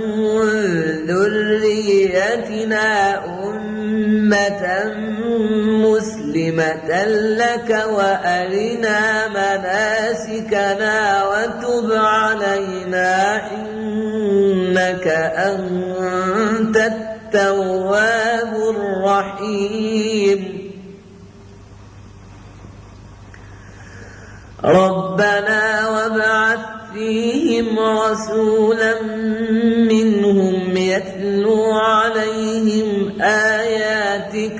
ذريتنا أمة مسلمة لك وأرنا مناسكنا وتب علينا إنك أنت التواب الرحيم ربنا وابعث فيهم رسولا منهم يتلو عليهم آياتك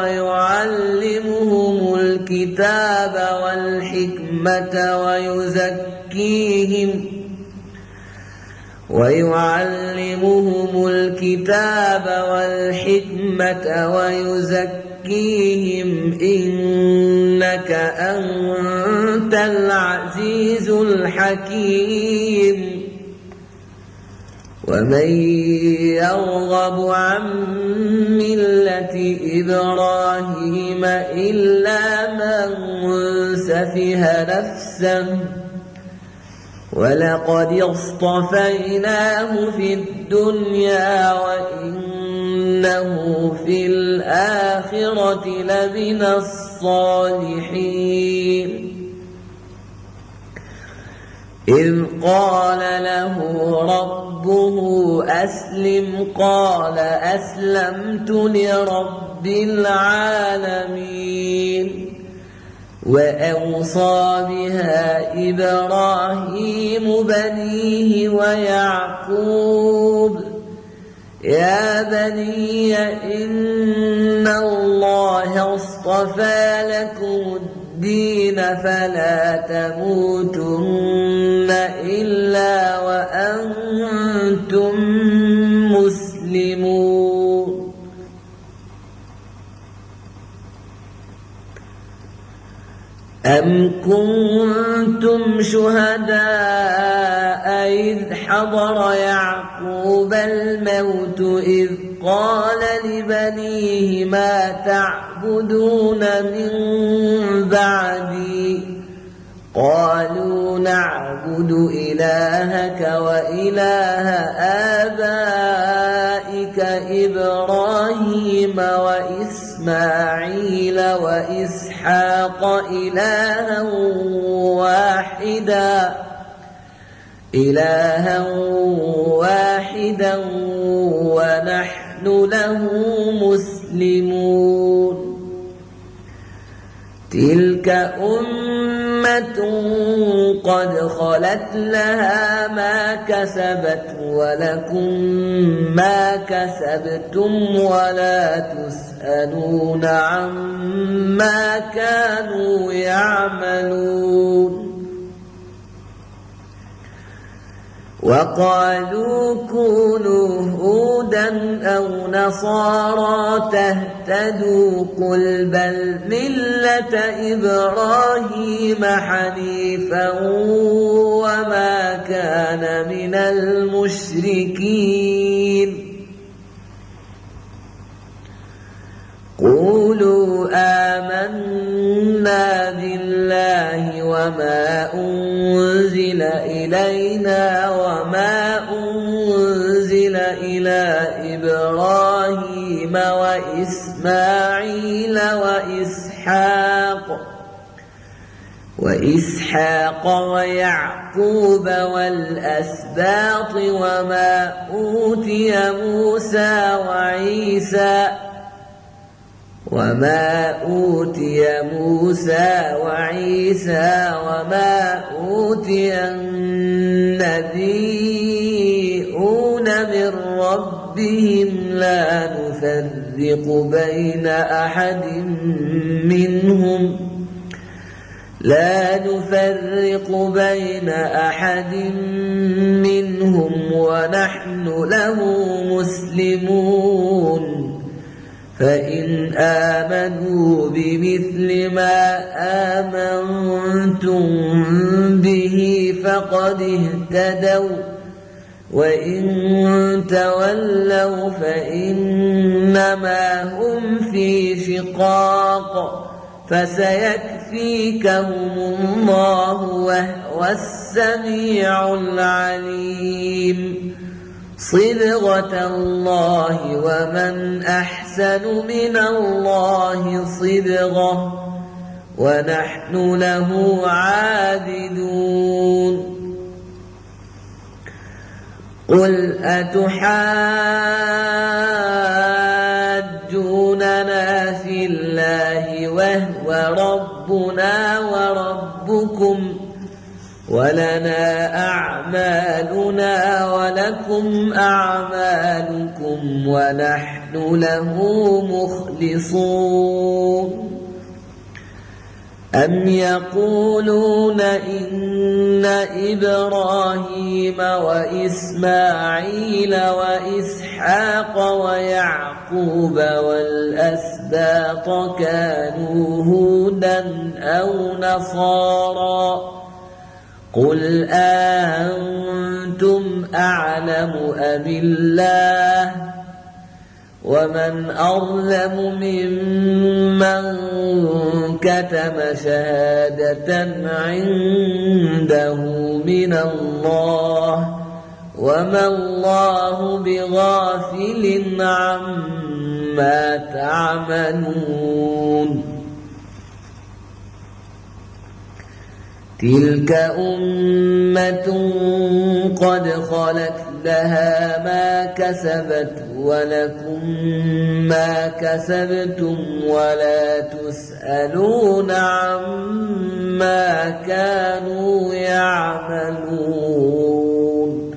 ويعلمهم الكتاب والحكمة ويزكيهم ويعلمهم الكتاب والحكمة ويزكيهم إنك أنت العزيز الحكيم ومن يرغب عن ملة إبراهيم إلا من سفه نفسه ولقد اصطفيناه في الدنيا وإنه في الآخرة لمن الصالحين إذ قال له ربه أسلم قال أسلمت لرب العالمين وأوصى بها إبراهيم بنيه ويعقوب يا بني إن الله اصطفى لكم الدين فلا تموتن إلا وأنتم مسلمون أم كنتم شهداء إذ حضر يعقوب الموت إذ قال لبنيه ما تعبدون من بعدي قالوا نعبد إلهك وإله آبائك إبراهيم وإسماعيل وإسحاق إلها واحدا إلها واحدا ونحن له مسلمون تلك أمة قد خلت لها ما كسبت ولكم ما كسبتم ولا تسألون عما كانوا يعملون وقالوا كونوا هودا أو نصارى تهتدوا قل بل ملة إبراهيم حنيفا وما كان من المشركين قولوا آمنا بالله وما أنزل إلينا وما أنزل إلى إبراهيم وإسماعيل وإسحاق وإسحاق ويعقوب والأسباط وما أوتي موسى وعيسى وما أوتي موسى وعيسى وما أوتي النبيون من ربهم لا نفرق بين أحد منهم لا نفرق بين أحد منهم ونحن له مسلمون فإن آمنوا بمثل ما آمنتم به فقد اهتدوا وإن تولوا فإنما هم في شقاق فسيكفيكهم الله وهو السميع العليم صبغة الله ومن أحسن من الله صبغة ونحن له عابدون قل أتحاجوننا في الله وهو ربنا وربكم ولنا أعمالنا ولكم أعمالكم ونحن له مخلصون أم يقولون إن إبراهيم وإسماعيل وإسحاق ويعقوب والأسباط كانوا هودا أو نصارى قل أأنتم أعلم أم الله ومن أظلم ممن كتم شهادة عنده من الله وما الله بغافل عما تعملون تلك أمة قد خلت لها ما كسبت ولكم ما كسبتم ولا تسألون عما كانوا يعملون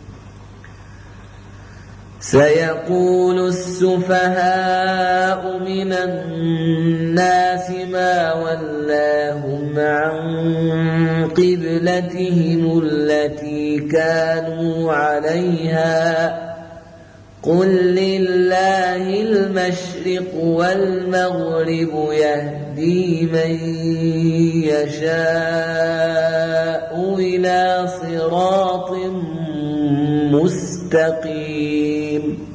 سيقول السفهاء من الناس ما ولاهم عن قبلتهم التي كانوا عليها قل لله المشرق والمغرب يهدي من يشاء إلى صراط مستقيم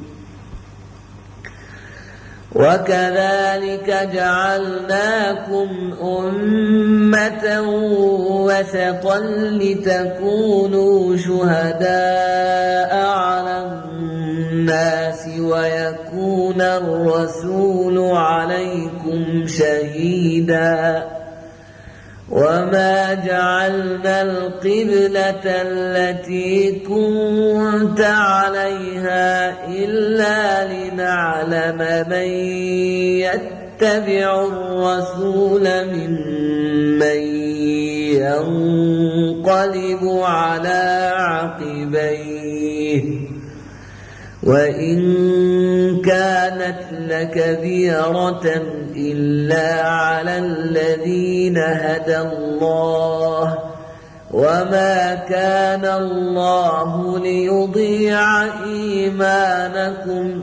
وكذلك جعلناكم أمة وسطا لتكونوا شهداء على الناس ويكون الرسول عليكم شهيدا وما جعلنا القبلة التي كنت عليها إلا لنعلم من يتبع الرسول ممن ينقلب على عقبيه وإن كانت لكبيرة إلا على الذين هدى الله وما كان الله ليضيع إيمانكم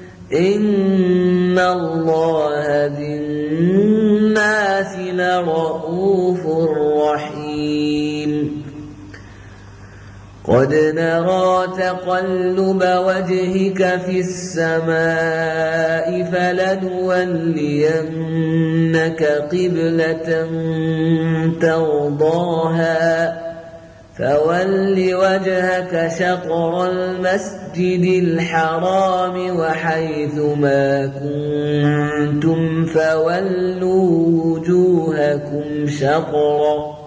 إن الله بالناس لرؤوف رحيم قد نرى تقلب وجهك في السماء فلنولينك قبلة ترضاها فول وجهك شطر المسجد الحرام وحيث ما كنتم فولوا وجوهكم شطره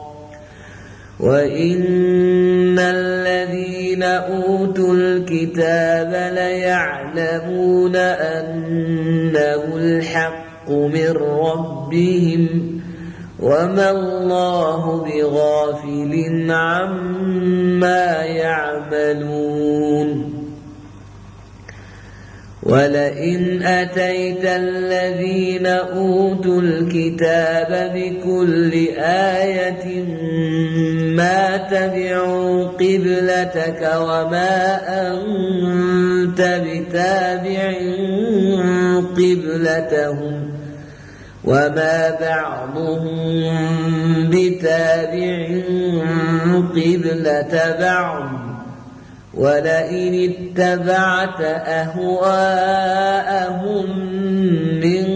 وإن الذين أوتوا الكتاب ليعلمون أنه الحق من ربهم وما الله بغافل عما يعملون ولئن أتيت الذين أوتوا الكتاب بكل آية ما تبعوا قبلتك وما أنت بتابع قبلتهم وما بعضهم بتابع قبلة بعض ولئن اتبعت أهواءهم من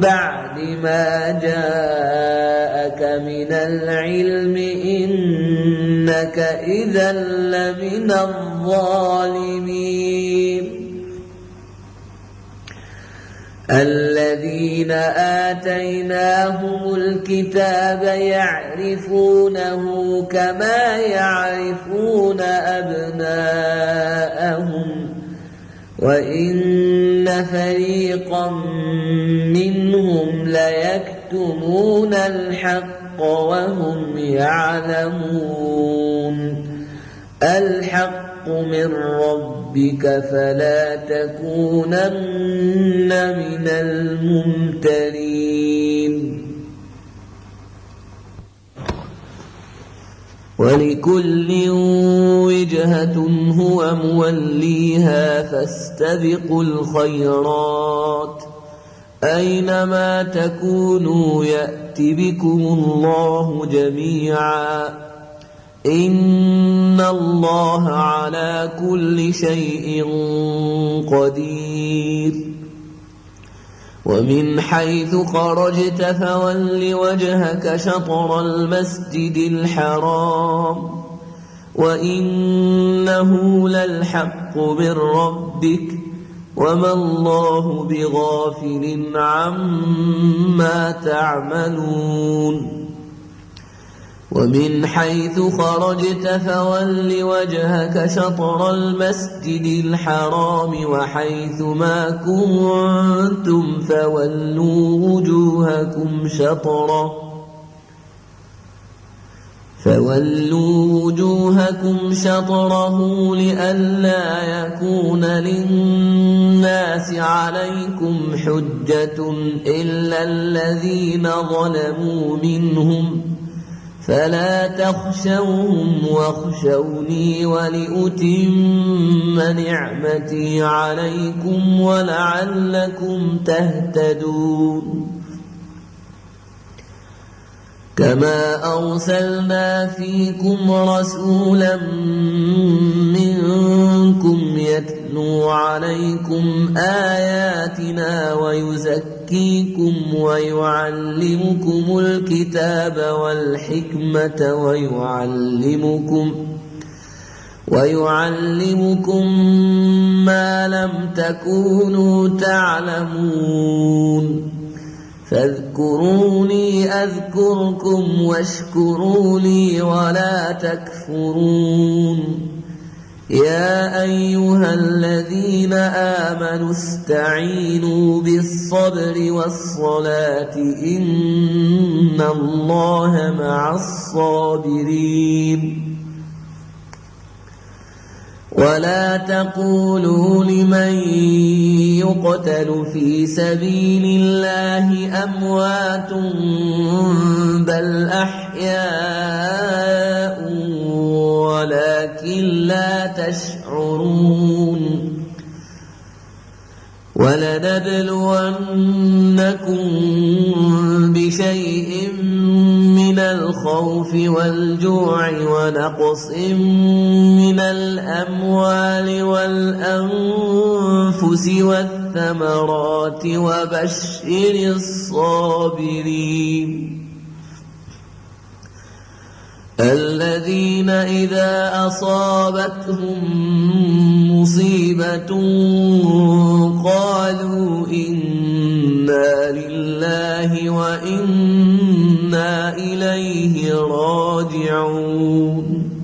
بعد ما جاءك من العلم إن إنك إذا لمن الظالمين. الذين آتيناهم الكتاب يعرفونه كما يعرفون أبناءهم وإن فريقا منهم ليكتمون الحق وهم يعلمون. الحق من ربك فلا تكونن من الممترين. ولكل وجهة هو موليها فاستبقوا الخيرات أينما تكونوا يأت بكم الله جميعا إن الله على كل شيء قدير. ومن حيث خرجت فول وجهك شطر المسجد الحرام وإنه للحق من ربك وما الله بغافل عما تعملون. ومن حيث خرجت فول وجهك شطر المسجد الحرام وحيث ما كنتم فولوا وجوهكم شطره فولوا وجوهكم شطره لئلا يكون للناس عليكم حجة إلا الذين ظلموا منهم فلا تخشوهم واخشوني ولأتم نعمتي عليكم ولعلكم تهتدون. كما أرسلنا فيكم رسولا منكم يتلو عليكم آياتنا ويزكيكم ويعلمكم الكتاب والحكمة ويعلمكم ويعلمكم ما لم تكونوا تعلمون. فاذكروني أذكركم واشكروا لي ولا تكفرون. يا أيها الذين آمنوا استعينوا بالصبر والصلاة إن الله مع الصابرين. ولا تقولوا لمن يقتل في سبيل الله أموات بل أحياء ولكن لا تشعرون. ولنبلونكم بشيء من الخوف والجوع ونقص من الأموال والأنفس والثمرات وبشر الصابرين الذين إذا أصابتهم مصيبة قالوا إنا لله وإنا إليه راجعون.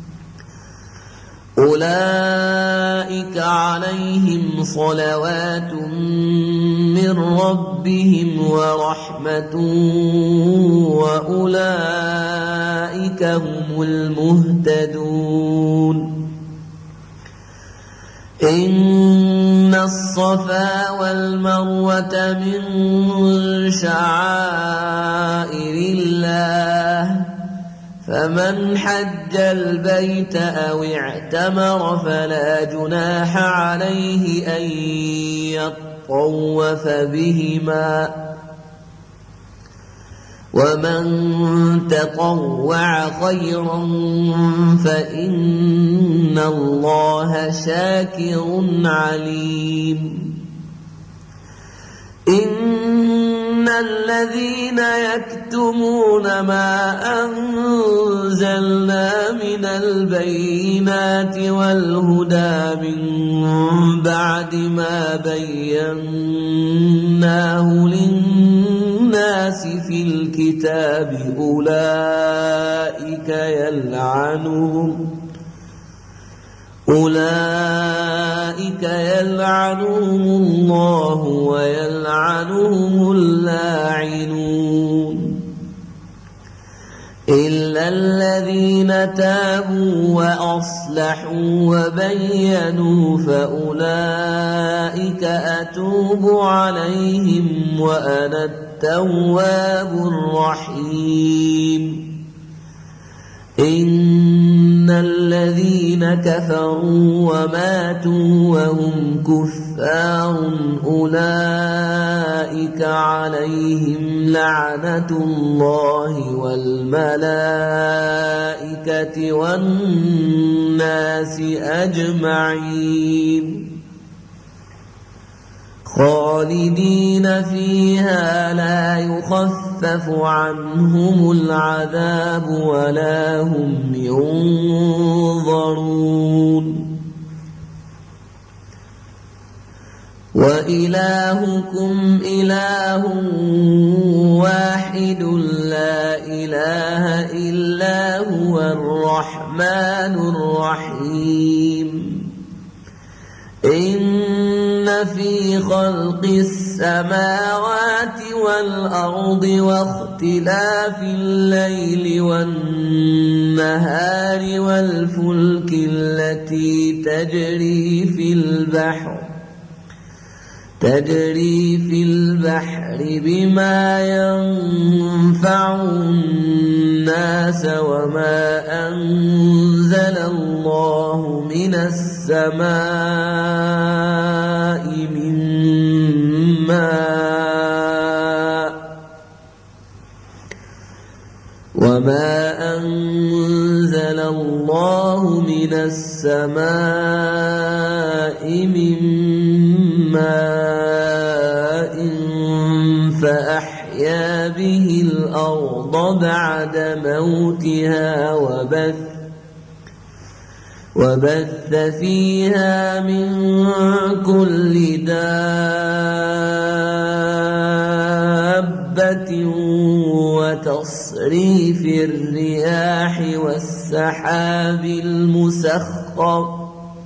أولئك عليهم صلوات من ربهم ورحمة وأولئك هم المهتدون. إن الصفا والمروة من شعائر الله فمن حج البيت أو اعتمر فلا جناح عليه أن يطوف بهما ومن تطوع خيرا فإن الله شاكر عليم. إن الذين يكتمون ما أنزلنا من البينات والهدى من بعد ما بيناه للناس في الكتاب أولئك يلعنهم أولئك يلعنهم الله ويلعنهم اللاعنون إلا الذين تابوا وأصلحوا وبينوا فأولئك أتوب عليهم وأنا التواب الرحيم إن الذين كفروا وماتوا وهم كفار أولئك عليهم لعنة الله والملائكة والناس أجمعين خالدين فيها لا يخفف عنهم العذاب ولا هم ينظرون وإلهكم إله واحد لا إله إلا هو الرحمن الرحيم إن في خلق السماوات والأرض واختلاف الليل والنهار والفلك التي تجري في البحر تجري في البحر بما ينفع الناس وما أنزل الله من السماء من ماء وما أنزل الله من السماء من ماء فأحيا به الأرض بعد موتها وبث وبث فيها من كل دابة وتصريف الرياح والسحاب المسخر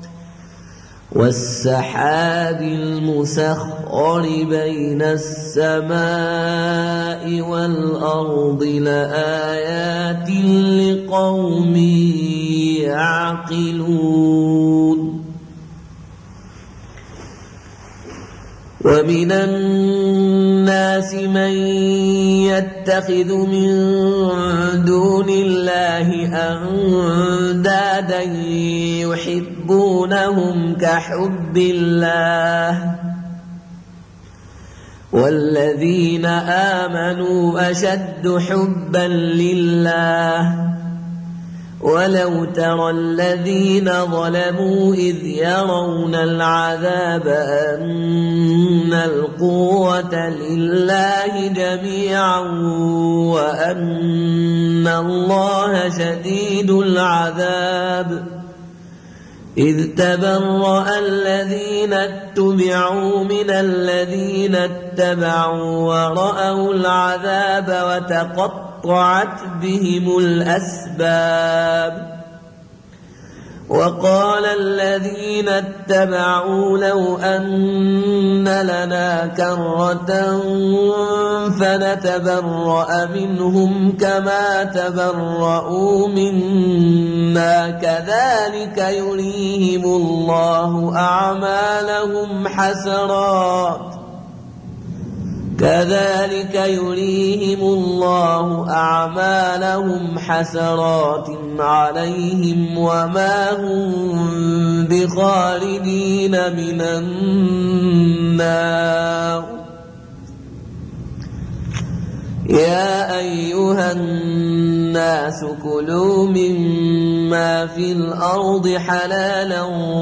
والسحاب المسخر بين السماء والأرض لآيات لقوم يعقلون ومن الناس من يتخذ من دون الله أندادا يحبونهم كحب الله والذين آمنوا أشد حبا لله ولو ترى الذين ظلموا إذ يرون العذاب أن القوة لله جميعا وأن الله شديد العذاب إذ تبرأ الذين اتبعوا من الذين اتبعوا ورأوا العذاب وتقطعت بهم الأسباب وقال الذين اتبعوا لو أن لنا كرة فنتبرأ منهم كما تبرؤوا منا كذلك يريهم الله أعمالهم حسرات كذلك يريهم الله أعمالهم حسرات عليهم وما هم بخالدين من النار يا أيها الناس كلوا مما في الأرض حلالا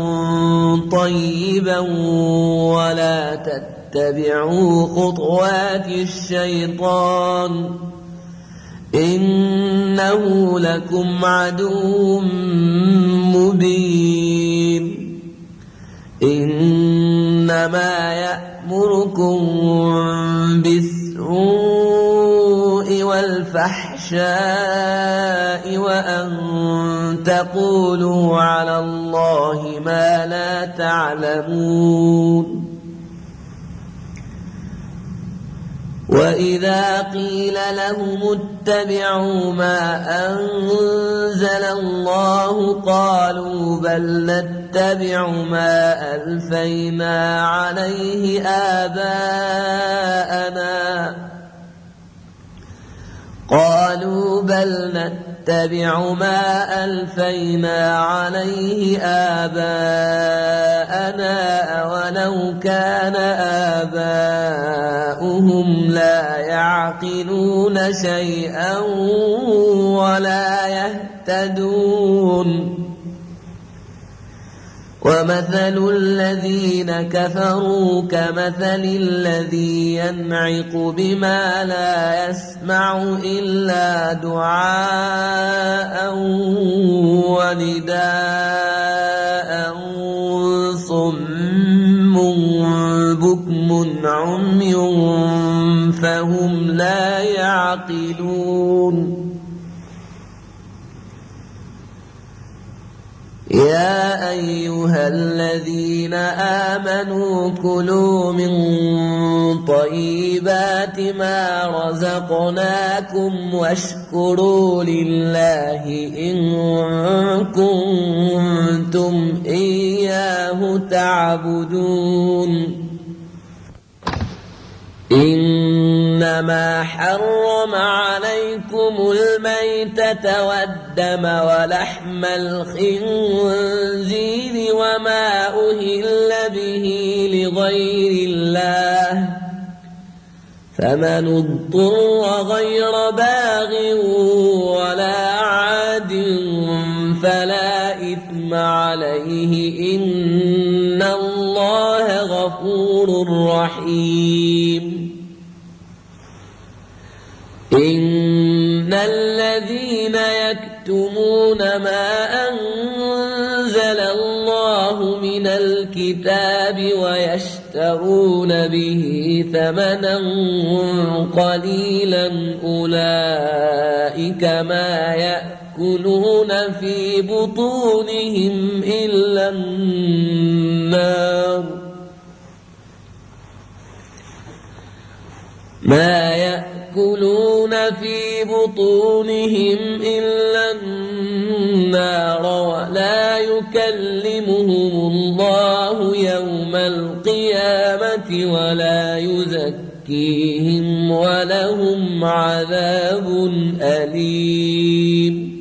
طيبا ولا تتبعوا خطوات الشيطان إنه لكم عدو مبين إنما يأمركم بالسوء والفحشاء وأن تقولوا على الله ما لا تعلمون وإذا قيل لهم اتبعوا ما أنزل الله قالوا بل نتبع ما ألفينا عليه آباءنا قالوا بل نتبع ما ألفينا عليه آباءنا أولو كان آباؤهم لا يعقلون شيئا ولا يهتدون ومثل الذين كفروا كمثل الذي ينعق بما لا يسمع إلا دعاء ونداء صم بكم عمي فهم لا يعقلون يا أيها الذين آمنوا كلوا من طيبات ما رزقناكم واشكروا لله إن كنتم إياه تعبدون إنما حرم عليكم الميتة والدم ولحم الخنزير وما أهل به لغير الله فمن اضطر غير باغ ولا عاد فلا إثم عليه إن الله غفور رحيم إن الذين يكتمون ما أنزل الله من الكتاب ويشترون به ثمنا قليلا أولئك ما يأكلون في بطونهم إلا النار ما يأكلون في بطونهم إلا النار ولا يكلمهم الله يوم القيامة ولا يزكيهم ولهم عذاب أليم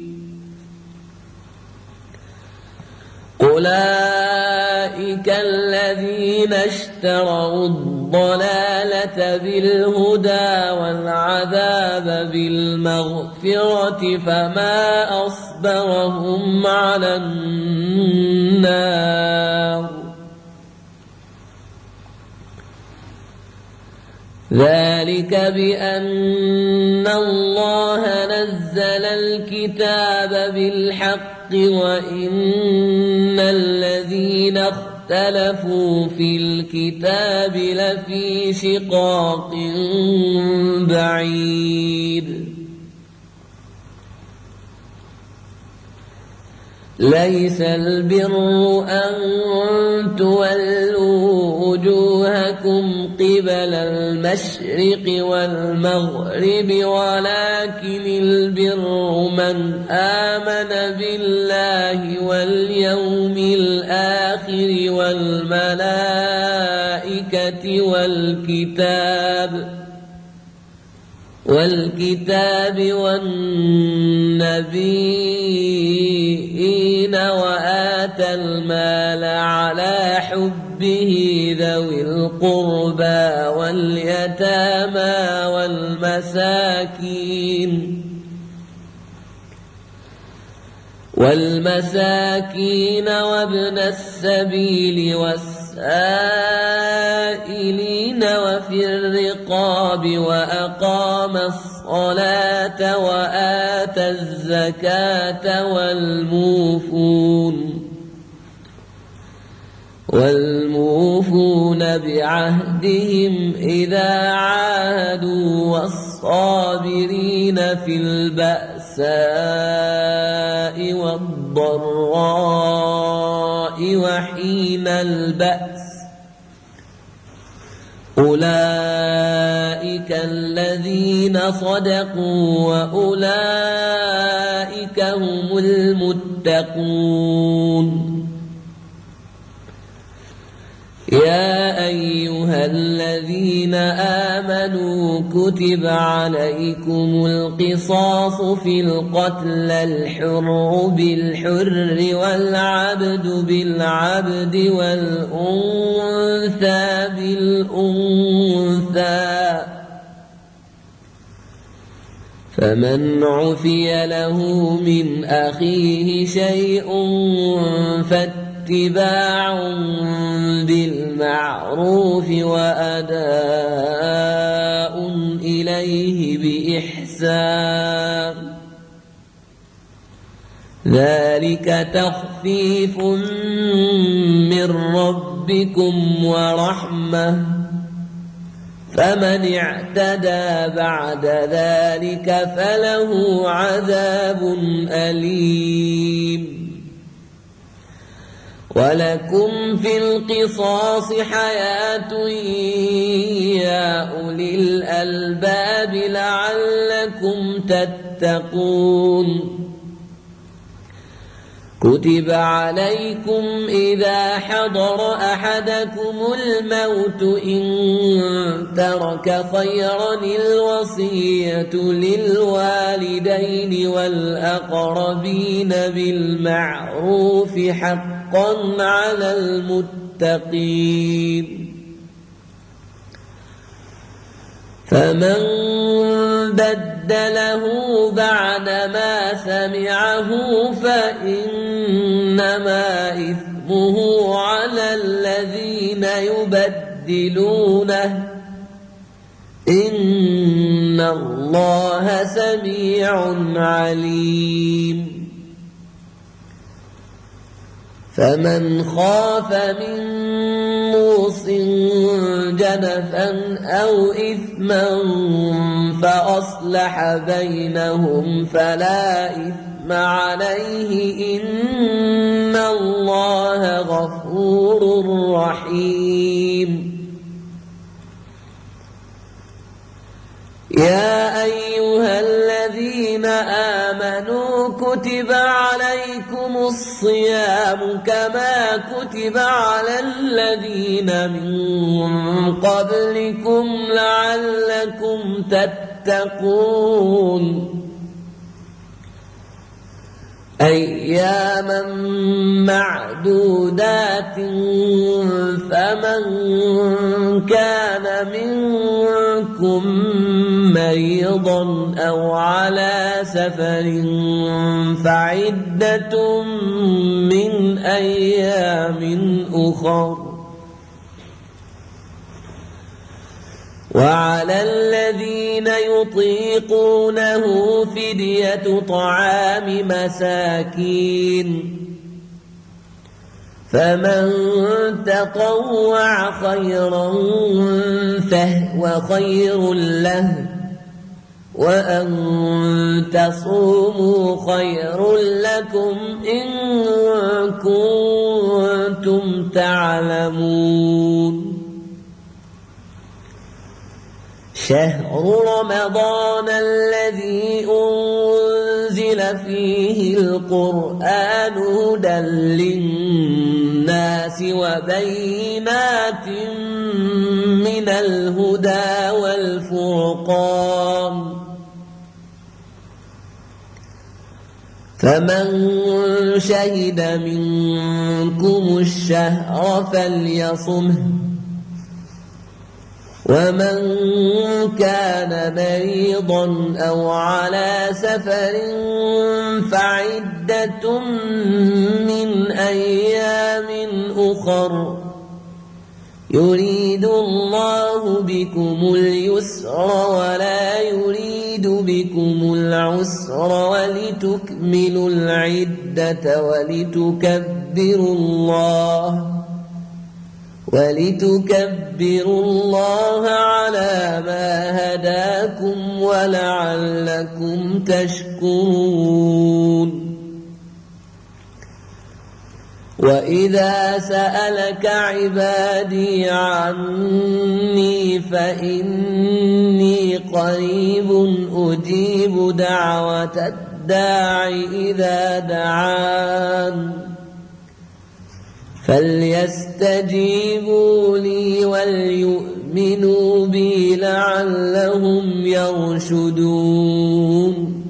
أولئك الذين اشتروا الضلالة بالهدى والعذاب بالمغفرة فما أصبرهم على النار ذلك بأن الله نزل الكتاب بالحق وإن الذين اختلفوا في الكتاب لفي شقاق بعيد ليس البر أن تولوا وجوهكم قبل المشرق والمغرب ولكن البر من آمن بالله واليوم الآخر والملائكة والكتاب والكتاب والنبيين وآتى المال على حبه ذوي القربى واليتامى والمساكين والمساكين وابن السبيل والسبيل والسائلين وفي الرقاب وأقام الصلاة وآتى الزكاة والموفون والموفون بعهدهم إذا عاهدوا والصابرين في البأساء والضراء وحين البأس أولئك الذين صدقوا وأولئك هم المتقون. يا أيها الذين آمنوا كتب عليكم القصاص في القتل الحر بالحر والعبد بالعبد والأنثى بالأنثى فمن عفي له من أخيه شيء فاتباع بالمعروف وأداء إليه بإحسان ذلك تخفيف من ربكم ورحمة فمن اعتدى بعد ذلك فله عذاب أليم. ولكم في القصاص حياة يا أولي الألباب لعلكم تتقون. كتب عليكم إذا حضر أحدكم الموت إن ترك خيرا الوصية للوالدين والأقربين بالمعروف حقا على المتقين. فمن بدله بعدما سمعه فإنما إثمه على الذين يبدلونه إن الله سميع عليم. فمن خاف من موص جنفا أو إثما فأصلح بينهم فلا إثم عليه إن الله غفور رحيم. يا أيها الذين آمنوا كتب عليكم الصيام كما كتب على الذين من قبلكم لعلكم تتقون. أياما معدودات فمن كان منكم مريضا أو على سفر فعدة من أيام أخر وعلى الذين يطيقونه فدية طعام مساكين فمن تطوع خيرا فهو خير له وأن تصوموا خير لكم إن كنتم تعلمون. شهر رمضان الذي أنزل فيه القرآن هدى للناس وبينات من الهدى والفرقان فمن شهد منكم الشهر فليصمه ومن كان مريضا أو على سفر فعدة من أيام أخر يريد الله بكم اليسر ولا يريد بكم العسر ولتكملوا العدة ولتكبروا الله ولتكبروا الله على ما هداكم ولعلكم تشكرون وإذا سألك عبادي عني فإني قريب أجيب دعوة الداع إذا دعان فليستجيبوا لي وليؤمنوا بي لعلهم يرشدون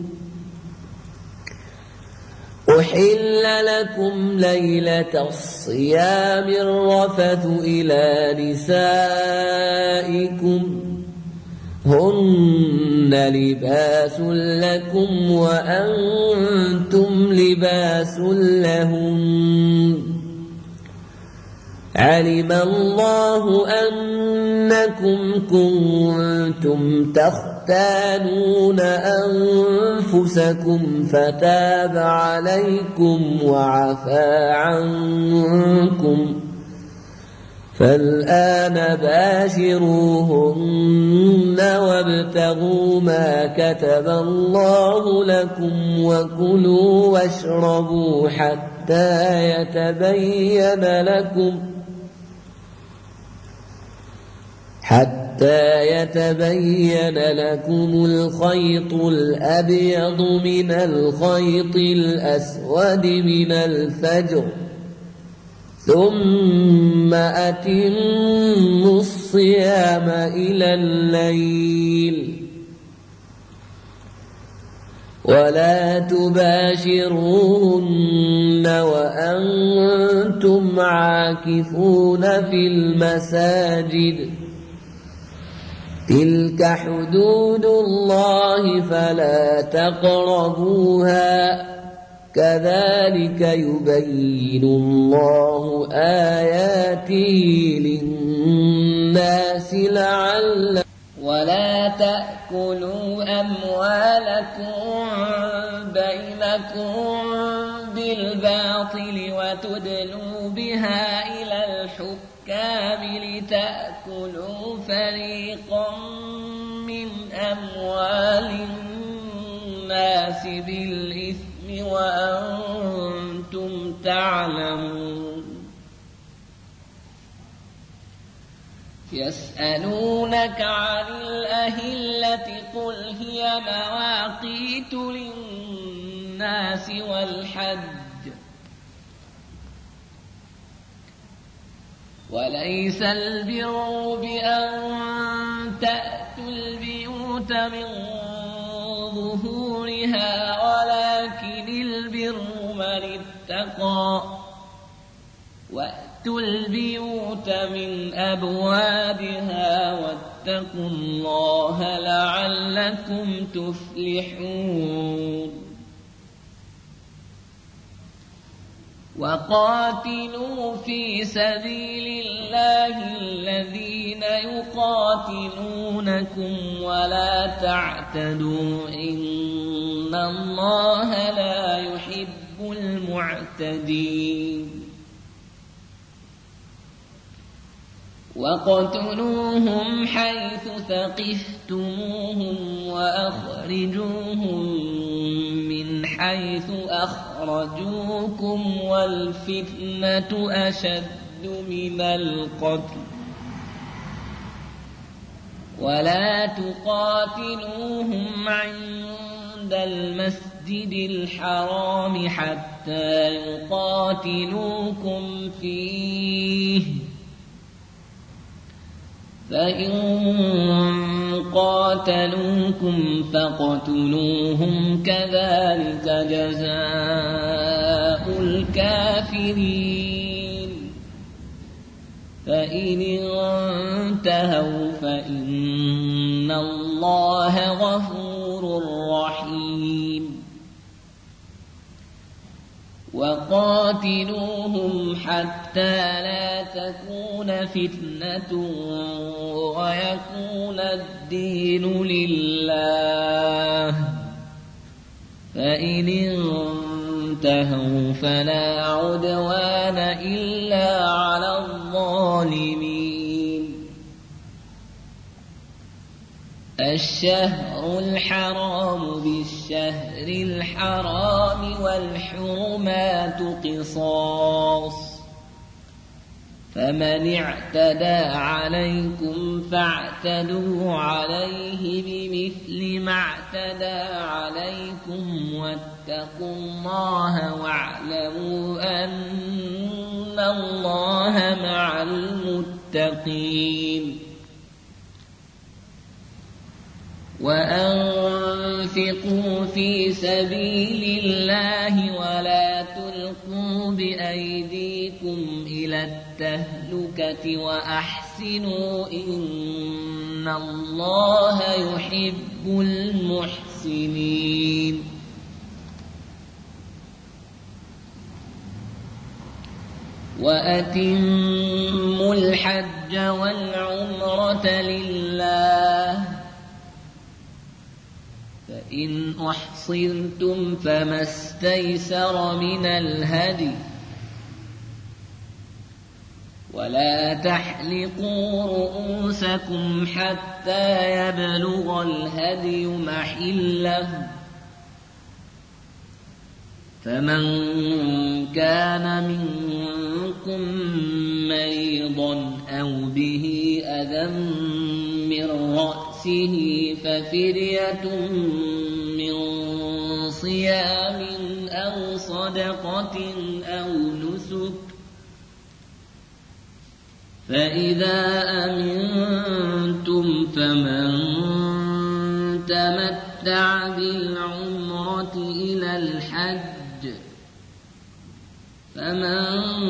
أحل لكم ليلة الصيام الرفث إلى نسائكم هن لباس لكم وأنتم لباس لهم علم الله أنكم كنتم تختانون أنفسكم فتاب عليكم وعفى عنكم فالآن باشروهن وابتغوا ما كتب الله لكم وكلوا واشربوا حتى يتبين لكم حتى يتبين لكم الخيط الأبيض من الخيط الأسود من الفجر ثم أتموا الصيام إلى الليل ولا تباشروهن وأنتم عاكفون في المساجد تلك حدود الله فلا تقربوها كذلك يبين الله آياته للناس لعلهم ولا تأكلوا أموالكم بينكم بالباطل وتدلوا بها إلى الحكام لتأكلوا فريقا من أموال الناس بالإثم وأنتم تعلمون يسألونك عن الأهلة قل هي مواقيت للناس والحج وليس البر بأن تأتوا البيوت من ظهورها ولكن البر من اتقى وأتوا البيوت من أبوابها واتقوا الله لعلكم تفلحون وقاتلوا في سبيل الله الذين يقاتلونكم ولا تعتدوا إن الله لا يحب المعتدين وقتلوهم حيث ثقفتموهم وأخرجوهم من حيث أخرجوكم والفتنة أشد من القتل ولا تقاتلوهم عند المسجد الحرام حتى يقاتلوكم فيه فإن قاتلوكم فاقتلوهم كذلك جزاء الكافرين فإن انتهوا فإن الله غفور رحيم وقاتلوهم حتى لا تكون فتنة ويكون الدين لله، فإن انتهوا فلا عدوان إلا على الظالمين. الشهر الحرام بالشهر الحرام والحرمات قصاص، فمن اعتدى عليكم فاعتدوا عليه بمثل ما اعتدى عليكم، واتقوا الله واعلموا أن الله مع المتقين. وأنفقوا في سبيل الله ولا تلقوا بأيديكم إلى التهلكة وأحسنوا إن الله يحب المحسنين. وأتموا الحج والعمرة لله، فإن أحصرتم فما استيسر من الهدي، ولا تحلقوا رؤوسكم حتى يبلغ الهدي محله، فمن كان منكم مريضا أو به أذى من رأسه ففدية من صيام أو صدقة أو نسك، فإذا أمنتم فمن تمتع بالعمرة إلى الحج فمن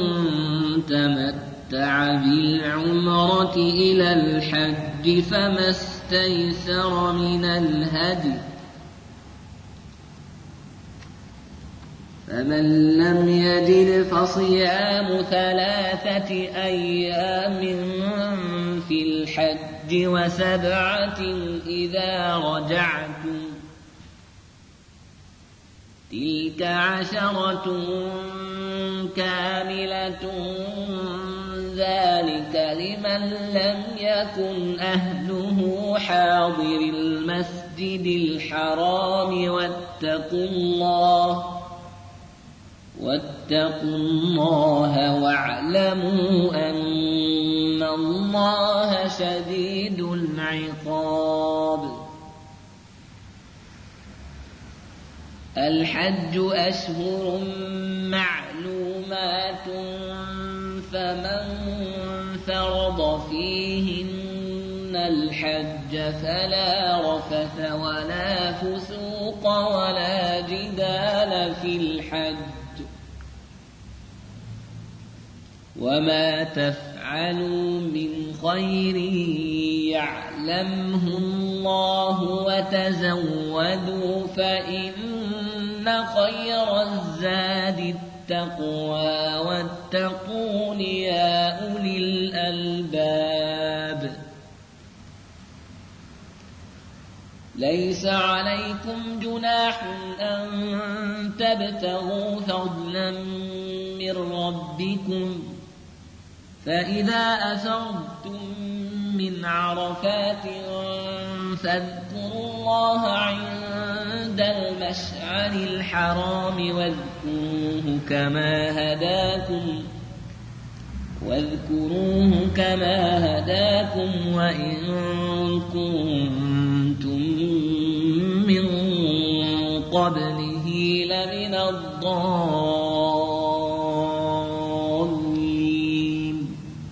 تمتع بالعمرة إلى الحج فما استيسر من الهدي، فمن لم يجد فصيام ثلاثة أيام في الحج وسبعة إذا رجعتم، تلك عشرة كاملة، ذلك لمن لم يكن أهله حاضر المسجد الحرام. واتقوا الله واتقوا الله واعلموا أن الله شديد العقاب. الحج أشهر معلومات، فمن فرض فيهن الحج فلا رفث ولا فسوق ولا جدال في الحج، وما تفعلوا من خير يعلمه الله، وتزودوا فإن خير الزاد التقوى، واتقون يا أولي الألباب. ليس عليكم جناح أن تبتغوا فضلا من ربكم، فإذا أفضتم من عرفات فاذكروا الله عند المشعر الحرام واذكروه كما هداكم واذكروه كما هداكم وإن كنتم من قبله لمن الضالين.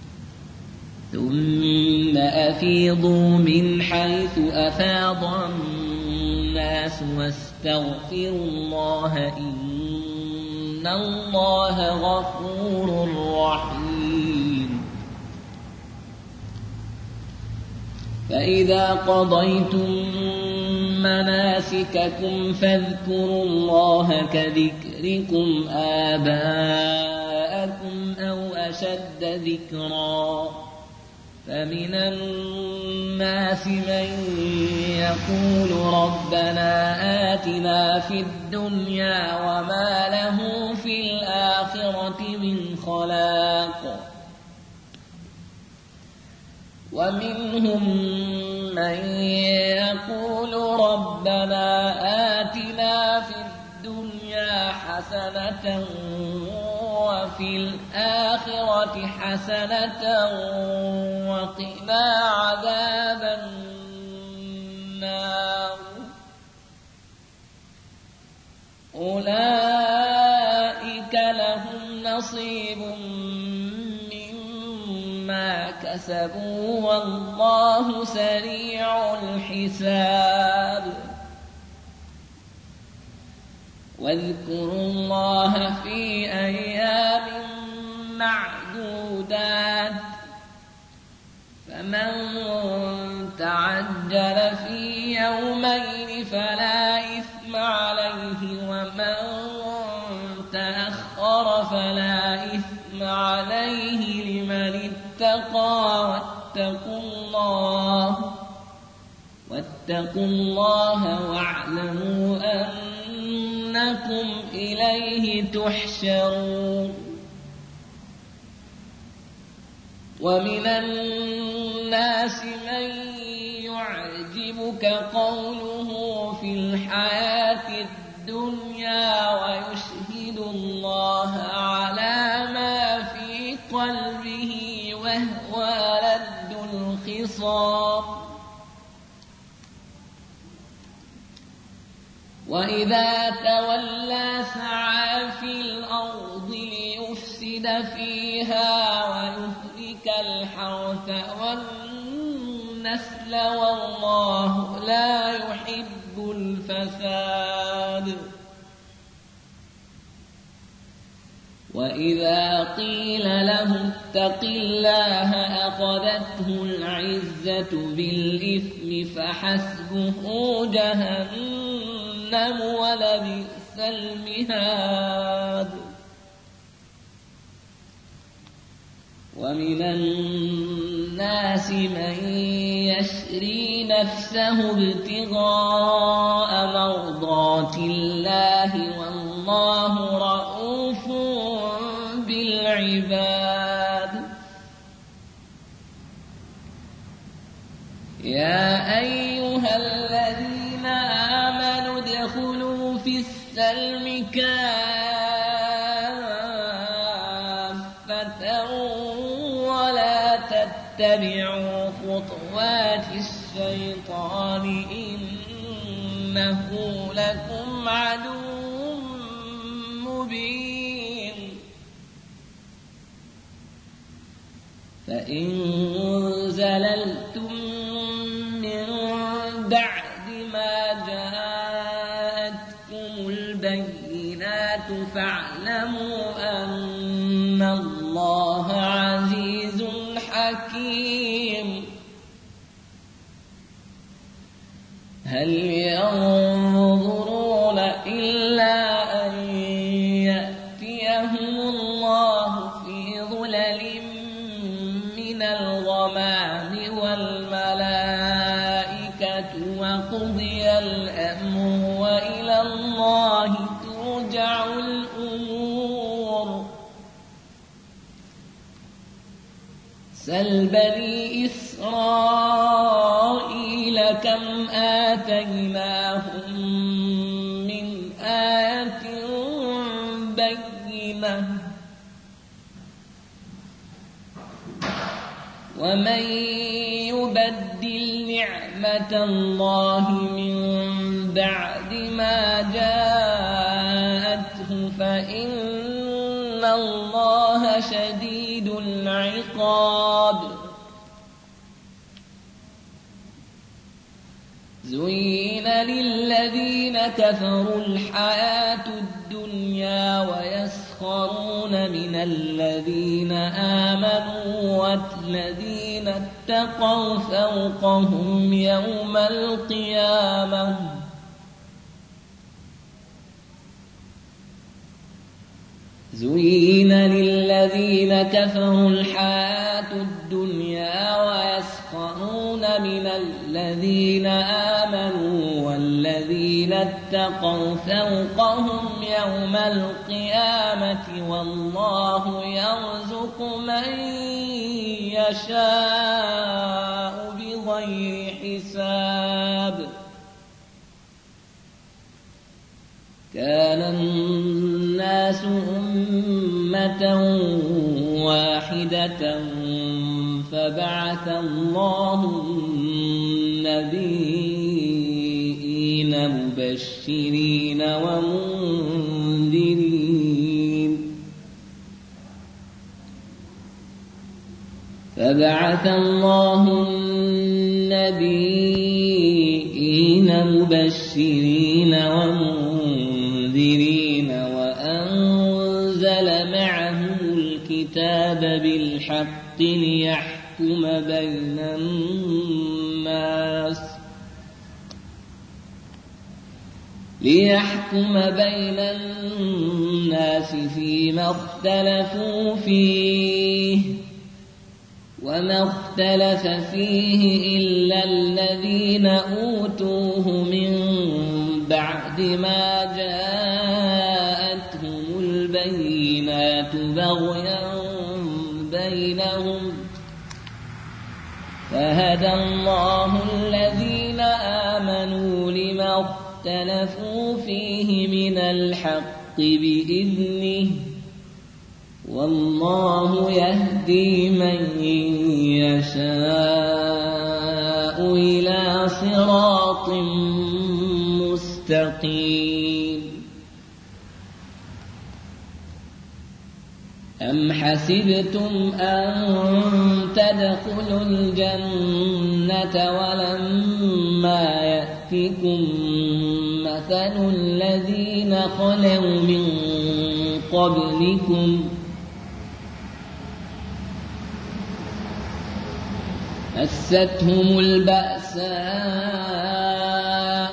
ثم أفيضوا من حيث أفاض الناس واستغفروا الله إن الله غفور رحيم. فإذا قضيتم مناسككم فاذكروا الله كذكركم آباءكم أو أشد ذكرا فمن الناس من يقول ربنا آتنا في الدنيا وما له في الآخرة من خلاق ومنهم من يقول ربنا آتنا في الدنيا حسنة وفي الآخرة حسنة وقنا عذاب النار أولئك لهم نصيب مما كسبوا والله سريع الحساب واذكروا الله في أيام معدودات فمن تعجل في يومين فلا إثم عليه ومن تأخر فلا إثم عليه لمن اتقى واتقوا الله واتقوا الله واعلموا أنكم إليه تحشرون ومن الناس من يعجبك قوله في الحياة الدنيا ويشهد الله على ما في قلبه وهو لد الخصام وإذا تولى سعى في الأرض ليفسد فيها ويهلك الحرث والنسل والله لا يحب الفساد وإذا قيل له اتق الله أخذته العزة بالإثم فحسبه جهنم ولبئس المهاد ومن الناس من يشري نفسه ابتغاء مرضات الله والله رؤوف بالعباد يا أيها الذين آمنوا ادخلوا في السلم كافة ولا تتبعوا خطوات الشيطان إنه لكم عدو مبين فإن زللتم من بعد ما جاءتكم البينات فاعلموا أن الله عزيز حكيم هل ينظرون إلا أن يأتيهم الله في ظلل من الغمام والملائكة وقضي الأمر وإلى الله ترجع الأمور سل بني إسرائيل كم آتيناهم من آية بينة ومن يبدل نعمة الله من بعد ما جاءته فإن الله شديد العقاب زين للذين كفروا الحياة الدنيا ويسخرون من الذين آمنوا والذين اتقوا فوقهم يوم القيامة زين للذين كفروا الحياة الدنيا ويسخرون من الذين آمنوا والذين اتقوا فوقهم يوم القيامة والله يرزق من يشاء بغير حساب. كان الناس أمة واحدة فبعث الله النبيين مبشرين ومنذرين فبعث الله النبيين مبشرين ومنذرين وأنزل معهم الكتاب بالحق ليحكم بين الناس ليحكم بين الناس فيما اختلفوا فيه وما اختلف فيه إلا الذين أوتوه من بعد ما جاءتهم البينات بغيا بينهم فهدى الله الذين آمنوا لما اختلفوا فيه من الحق بإذنه والله يهدي من يشاء إلى صراط مستقيم. أم حسبتم أن تدخلوا الجنة ولما يأتكم مثل الذين خلوا من قبلكم مستهم البأساء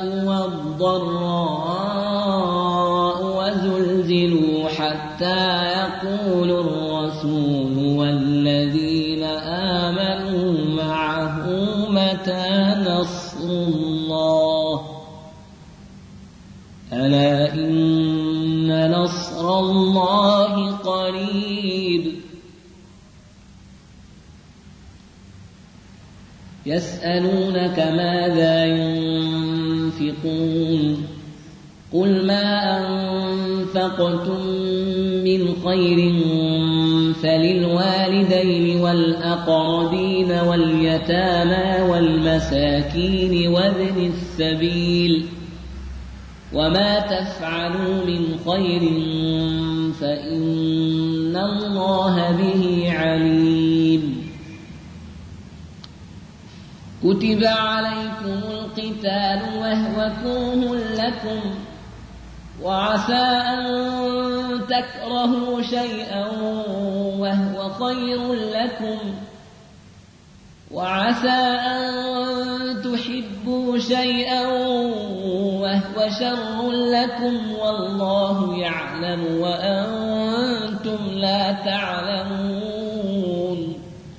والضراء وزلزلوا حتى يقول الرسول والذين آمنوا معه متى نصر الله ألا إن نصر الله قريب. يسألونك ماذا ينفقون قل ما أنفقتم من خير فللوالدين والأقربين واليتامى والمساكين وابن السبيل وما تفعلوا من خير فإن الله به عليم. كتب عليكم القتال وهو كره لكم وعسى أن تكرهوا شيئا وهو خير لكم وعسى أن تحبوا شيئا وهو شر لكم والله يعلم وأنتم لا تعلمون.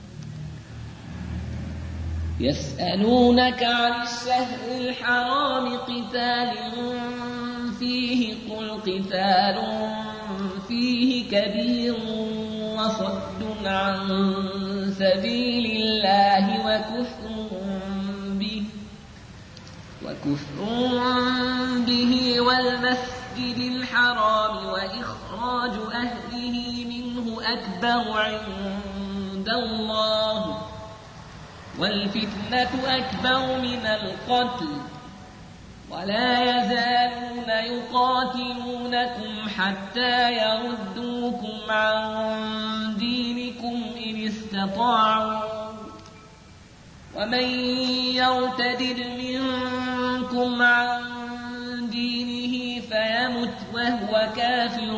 يسألونك عن الشهر الحرام قتال فيه قل قتال فيه كبير وصد عن سبيل الله وكفر به وكفر به والمسجد الحرام وإخراج أهله منه أكبر عند الله والفتنة أكبر من القتل ولا يزالون يقاتلونكم حتى يردوكم عن دينكم إن استطاعوا ومن يرتد منكم عن دينه فيمت وهو كافر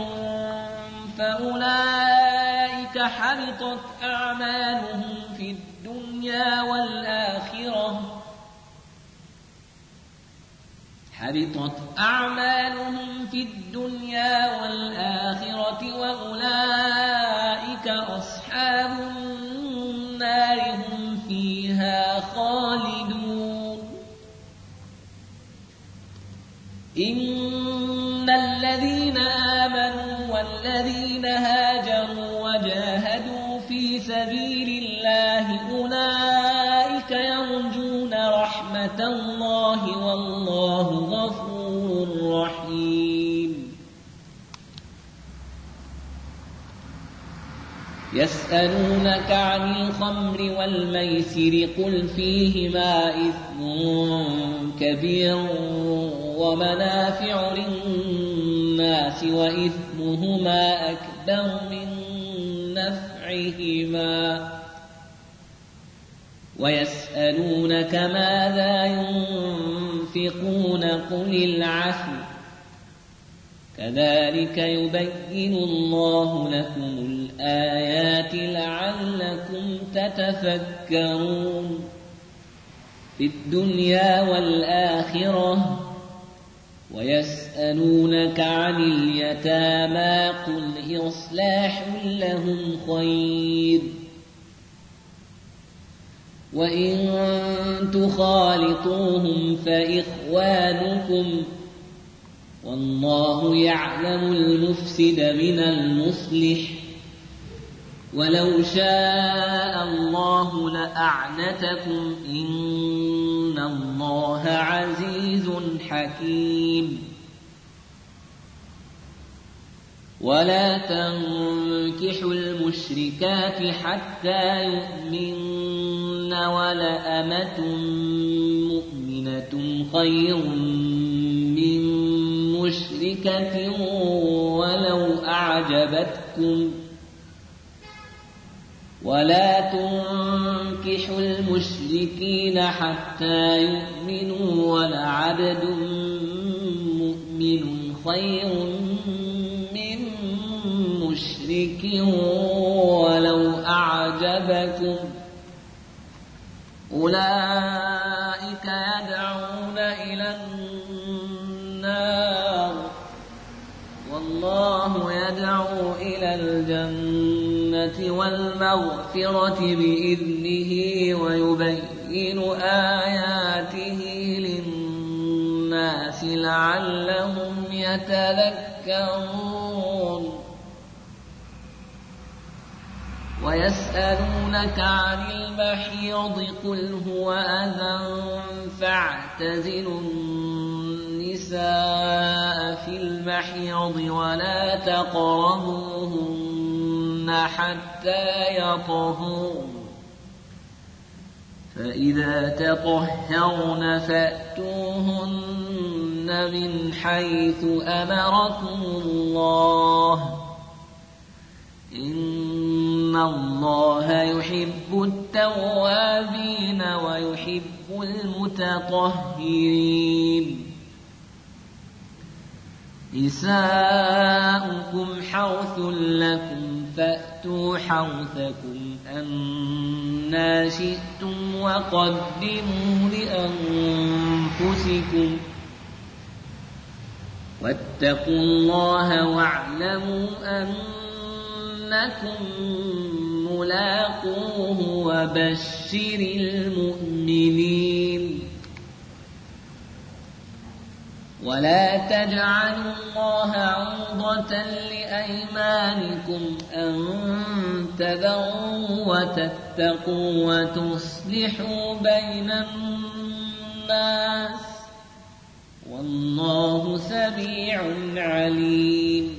فأولئك حبطت أعمالهم في الدنيا والآخرة حبطت أعمالهم في الدنيا والآخرة وأولئك والذين هاجروا وجاهدوا في سبيل الله أولئك يرجون رحمة الله والله غفور رحيم. يسألونك عن الخمر والميسر قل فيهما إثم كبير ومنافع للناس وإثمهما أكبر من نفعهما ويسألونك ماذا ينفقون قل العفو كذلك يبين الله لكم الآيات لعلكم تتفكرون في الدنيا والآخرة. ويسألونك عن اليتامى قل إصلاح لهم خير وإن تخالطوهم فإخوانكم والله يعلم المفسد من المصلح ولو شاء الله لأعنتكم إن الله عزيز حكيم. ولا تنكحوا المشركات حتى يؤمن ولأمة مؤمنة خير من مشركة ولو أعجبتكم ولا تنكحوا المشركين حتى يؤمنوا ولعبد مؤمن خير من مشرك ولو أعجبكم أولئك يدعون إلى النار والله يدعو إلى الجنة والمغفرة بإذنه ويبين آياته للناس لعلهم يتذكرون. ويسألونك عن المحيض قل هو أذى فاعتزلوا النساء في المحيض ولا تقربوهن حتى يطهرن فإذا تطهرن فأتوهن من حيث أمركم الله إن الله يحب التوابين ويحب المتطهرين. نساؤكم حرث لكم فأتوا حرثكم أنى شئتم وقدموا لأنفسكم واتقوا الله واعلموا أنكم ملاقوه وبشر المؤمنين. ولا تجعلوا الله عرضة لأيمانكم أن تبروا وتتقوا وتصلحوا بين الناس والله سميع عليم.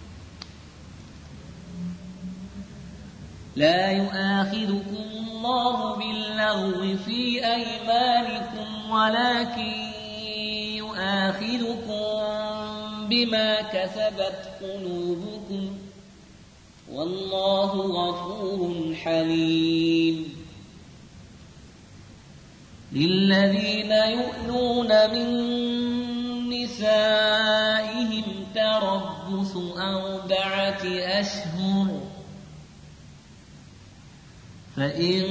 لا يؤاخذكم الله باللغو في أيمانكم ولكن يؤاخذكم بما كسبت قلوبكم والله غفور حليم. للذين يؤلون من نسائهم تربص أربعة أشهر فإن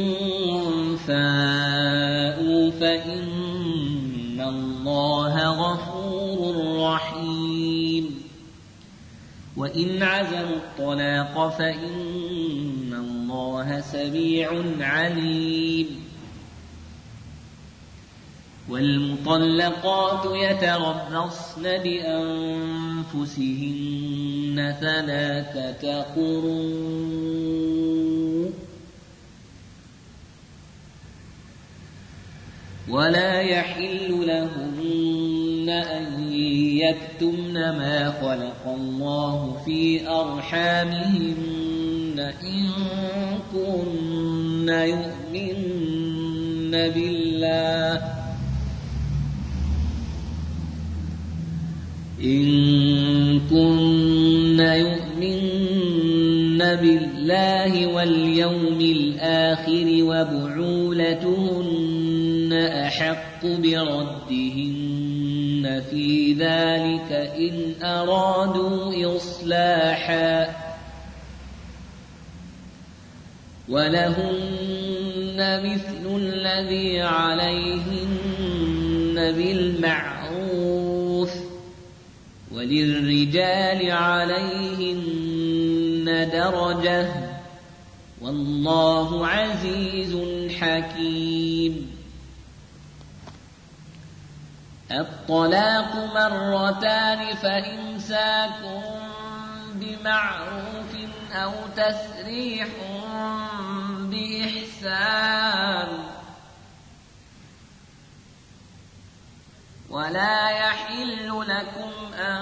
فاءوا فإن الله غفور رحيم. وإن عزموا الطلاق فإن الله سميع عليم. والمطلقات يتربصن بأنفسهن ثلاثة قروء ولا يحل لهن أن يكتمن ما خلق الله في أرحامهن إن كن يؤمن بالله إن كن يؤمن بالله واليوم الآخر وبعولتهن أحق بردهن في ذلك إن أرادوا إصلاحا ولهن مثل الذي عليهن بالمعروف وللرجال عليهن درجة والله عزيز حكيم. الطلاق مرتان فإمساك بمعروف أو تسريح بإحسان ولا يحل لكم أن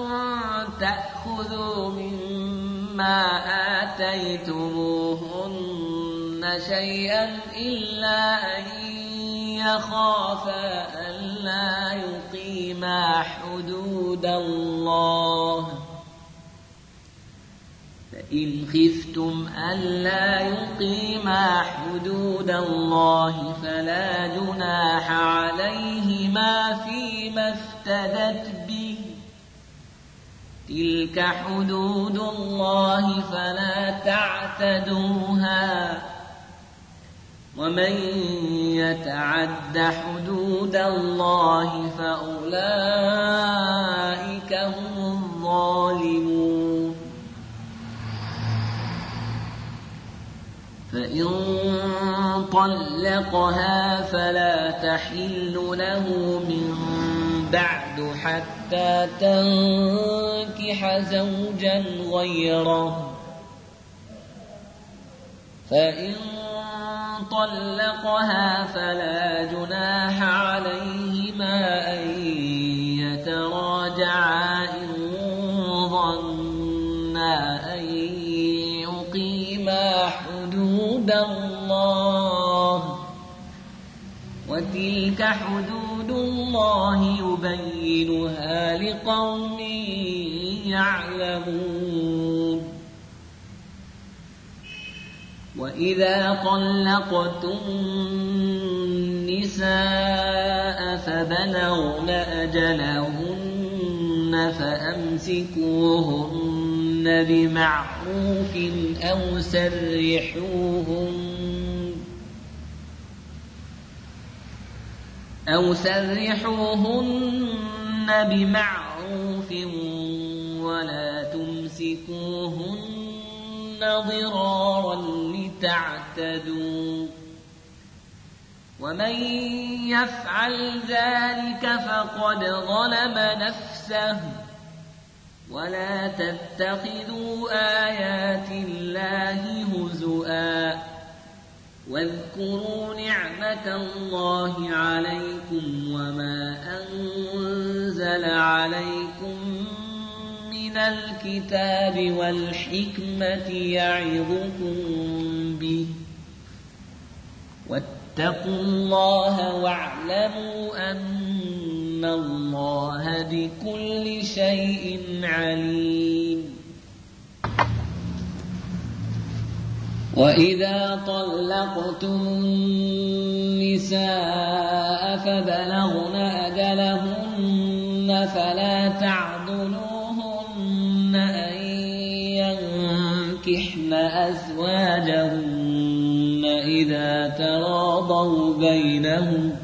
تأخذوا مما آتيتموهن شيئا إلا أن يخافا ألا يقيما حدود الله فإن خفتم ألا يقيما حدود الله فلا جناح عليهما فيما افتدت به تلك حدود الله فلا تعتدوها ومن يتعد حدود الله فأولئك هم الظالمون. فإن طلقها فلا تحل له من بعد حتى تنكح زوجا غيره فإن طلقها فلا جناح عليهما أن يتراجعا إن ظنا أن يقيما حدود الله وتلك حدود الله يبينها لقوم يعلمون. وإذا طلقتم النساء فبلغن أجلهن فأمسكوهن بمعروف أو سرحوهن أو سرحوهن بمعروف ولا تمسكوهن ضرارا لتعتدوا ومن يفعل ذلك فقد ظلم نفسه ولا تتخذوا آيات الله هزؤا واذكروا نعمة الله عليكم وما أنزل عليكم من الكتاب والحكمة يعظكم به واتقوا الله واعلموا أن الله بكل شيء عليم. وإذا طلقتم النساء فبلغن أجلهن فلا تعضلوهن أن ينكحن أزواجهن إذا تراضوا بينهم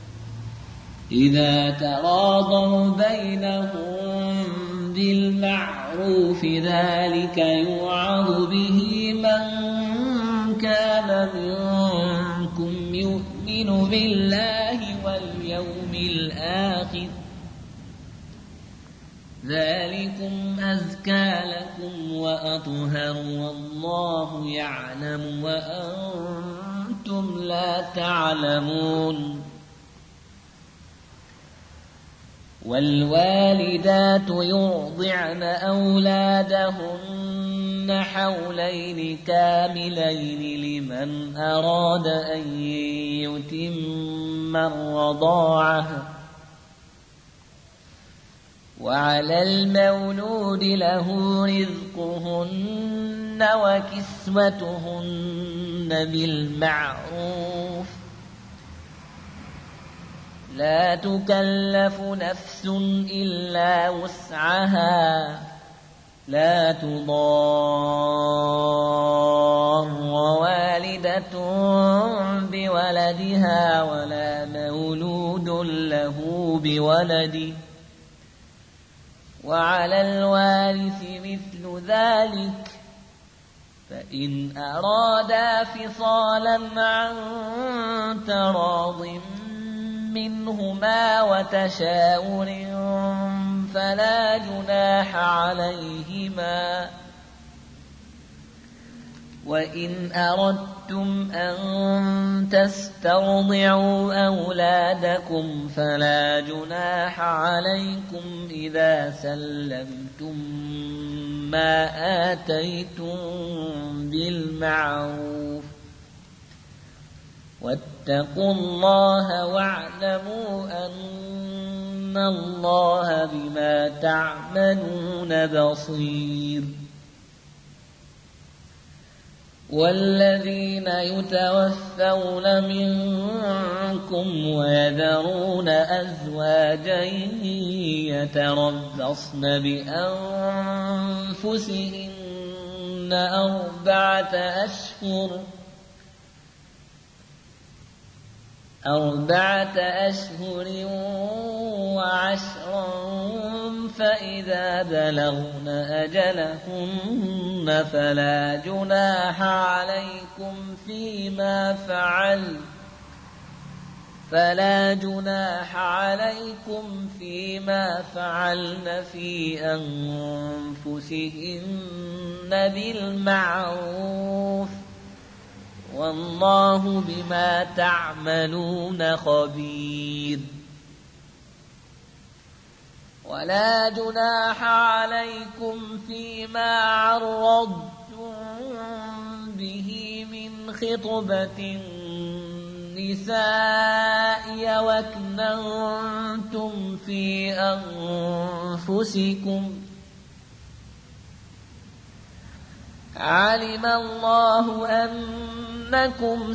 إذا تراضوا بينهم بالمعروف ذلك يوعظ به من كان منكم يؤمن بالله واليوم ذلكم أزكى لكم وأطهر والله يعلم وأنتم لا تعلمون والوالدات يرضعن أولادهن حولين كاملين لمن أراد أن يتم الرضاعة وعلى المولود له رزقهن وكسوتهن بالمعروف لا تكلف نفس إلا وسعها لا تضار والدة بولدها ولا مولود له بولده وعلى الوارث مثل ذلك فإن أرادا فصالا عن تراض منهما وتشاور فلا جناح عليهما وإن أردتم أن تسترضعوا أولادكم فلا جناح عليكم إذا سلمتم ما آتيتم بالمعروف واتقوا الله واعلموا أن الله بما تعملون بصير والذين يتوفون منكم ويذرون أزواجا يتربصن بأنفسهن أربعة أشهر أربعة أشهر وعشرا فإذا بلغن أجلهن فلا جناح عليكم فيما فعل فلا جناح عليكم فيما فعلن في أنفسهن بالمعروف والله بما تعملون خبير ولا جناح عليكم فيما عرضتم به من خطبة النساء وأكننتم في أنفسكم علم الله أنكم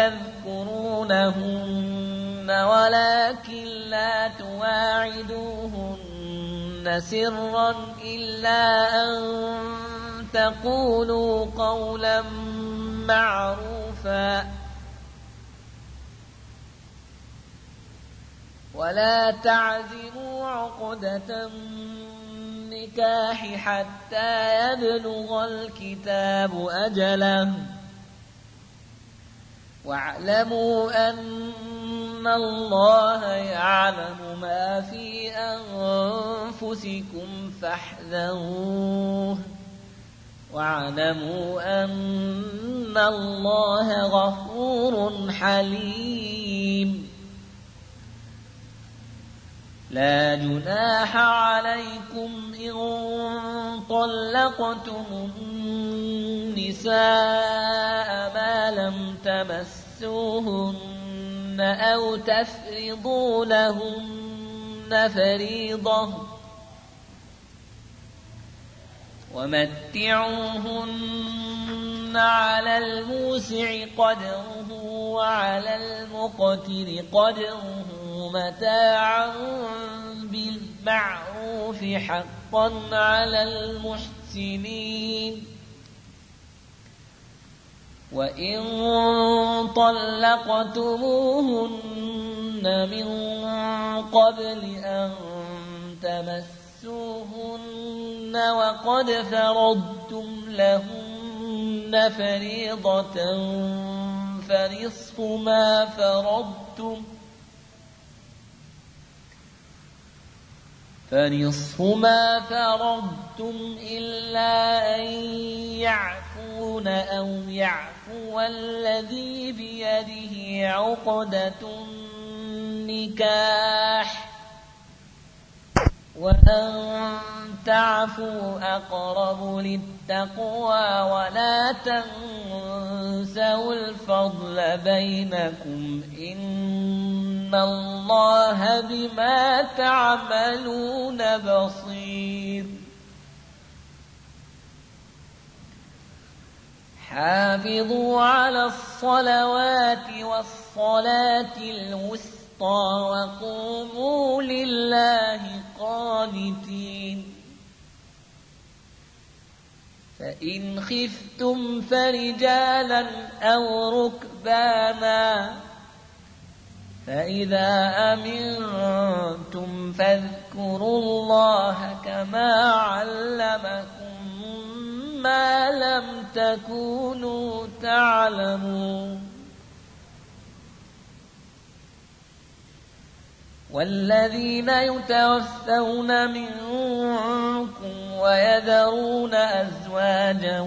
ستذكرونهن ولكن لا تواعدوهن سرا إلا أن تقولوا قولا معروفا ولا تعزموا عقدة النكاح حتى يبلغ الكتاب أجله واعلموا أن الله يعلم ما في أنفسكم فاحذروه واعلموا أن الله غفور حليم لا جناح عليكم إن طلقتم النساء ما لم تمسوهن أو تفرضوا لهن فريضة ومتعوهن على الموسع قدره وعلى المقتر قدره متاعا بالمعروف حقا على المحسنين وإن طلقتموهن من قبل أن تمسوهن وقد فرضتم لهن فريضة فنصف ما فرضتم فنصف ما فرضتم إلا أن يعفون أو يعفو الذي بيده عقدة النكاح وأن تعفوا أقرب للتقوى ولا تنسوا الفضل بينكم إن الله بما تعملون بصير حافظوا على الصلوات والصلاة الوسطى وقوموا لله قانتين فإن خفتم فرجالا أو ركبانا فإذا أمنتم فاذكروا الله كما علمكم ما لم تكونوا تعلمون والذين يتوفون منكم ويذرون أزواجا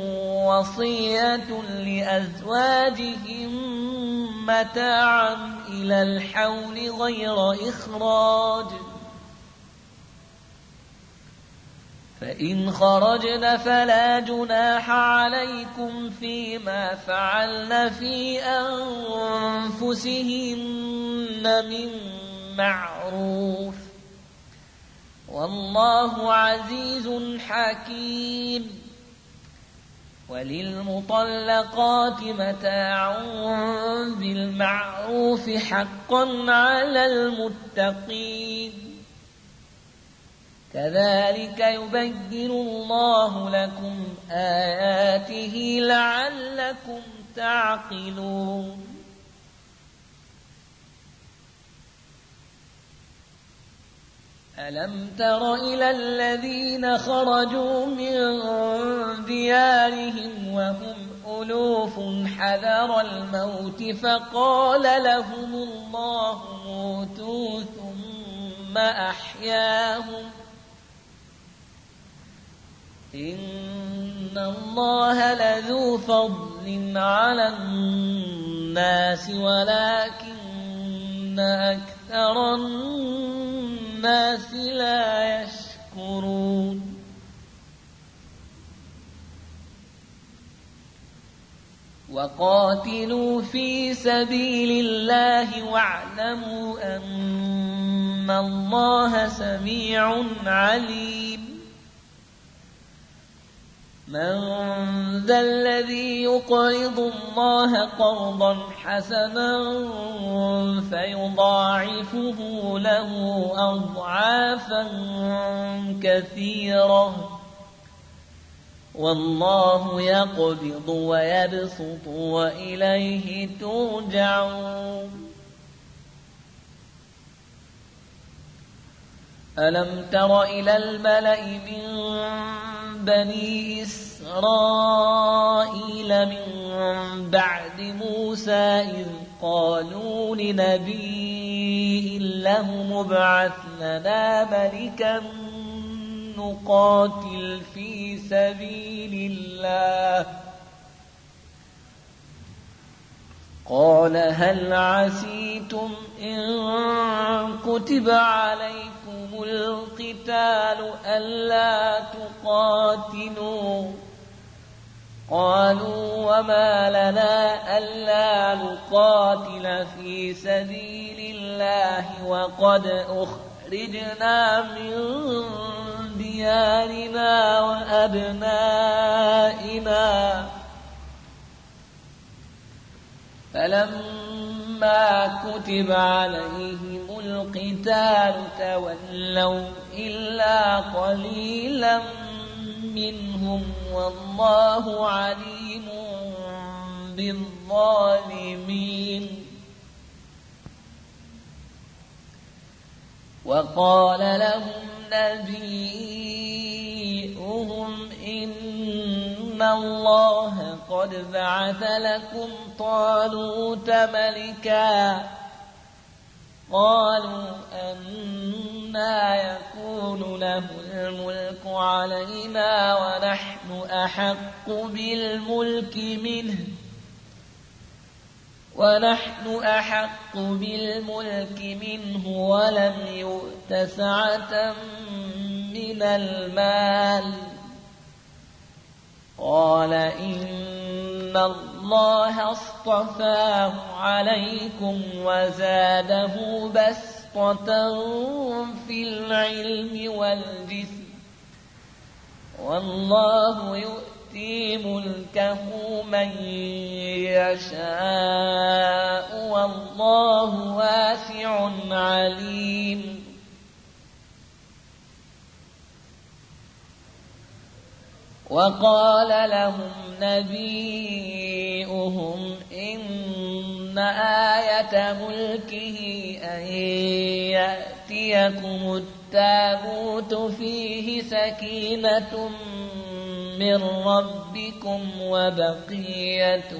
وصية لأزواجهم متاعا إلى الحول غير إخراج فإن خرجن فلا جناح عليكم فيما فعلن في أنفسهن من معروف والله عزيز حكيم وللمطلقات متاع بالمعروف حقا على المتقين كذلك يبين الله لكم آياته لعلكم تعقلون ألم تر إلى الذين خرجوا من ديارهم وهم ألوف حذر الموت فقال لهم الله موتوا ثم أحياهم إن الله لذو فضل على الناس ولكن أكثر الناس لا يشكرون وقاتلوا في سبيل الله واعلموا أن الله سميع عليم من ذا الذي يقرض الله قرضا حسنا فيضاعفه له أضعافا كثيرة والله يقبض ويبسط وإليه ترجعون ألم تر إلى الملأ من بني إسرائيل من بعد موسى إذ قالوا لنبي له مبعث لنا ملكا نقاتل في سبيل الله قال هل عسيتم إن كتب عليكم القتال ألا تقاتلوا قالوا وما لنا ألا نقاتل في سبيل الله وقد أخرجنا من ديارنا وأبنائنا فلما كتب عليهم القتال تولوا إلا قليلا منهم والله عليم بالظالمين وقال لهم نبيهم إن الله قد بعث لكم طالوت ملكا قالوا أنى يكون له الملك علينا ونحن أحق بالملك منه ونحن أحق بالملك منه ولم يؤت سعة من المال قال إن الله اصطفاه عليكم وزاده بسطة في العلم والجسم والله يؤتي ملكه من يشاء والله واسع عليم. وقال لهم نبيئهم إن آية ملكه أن يأتيكم التابوت فيه سكينة من ربكم وبقية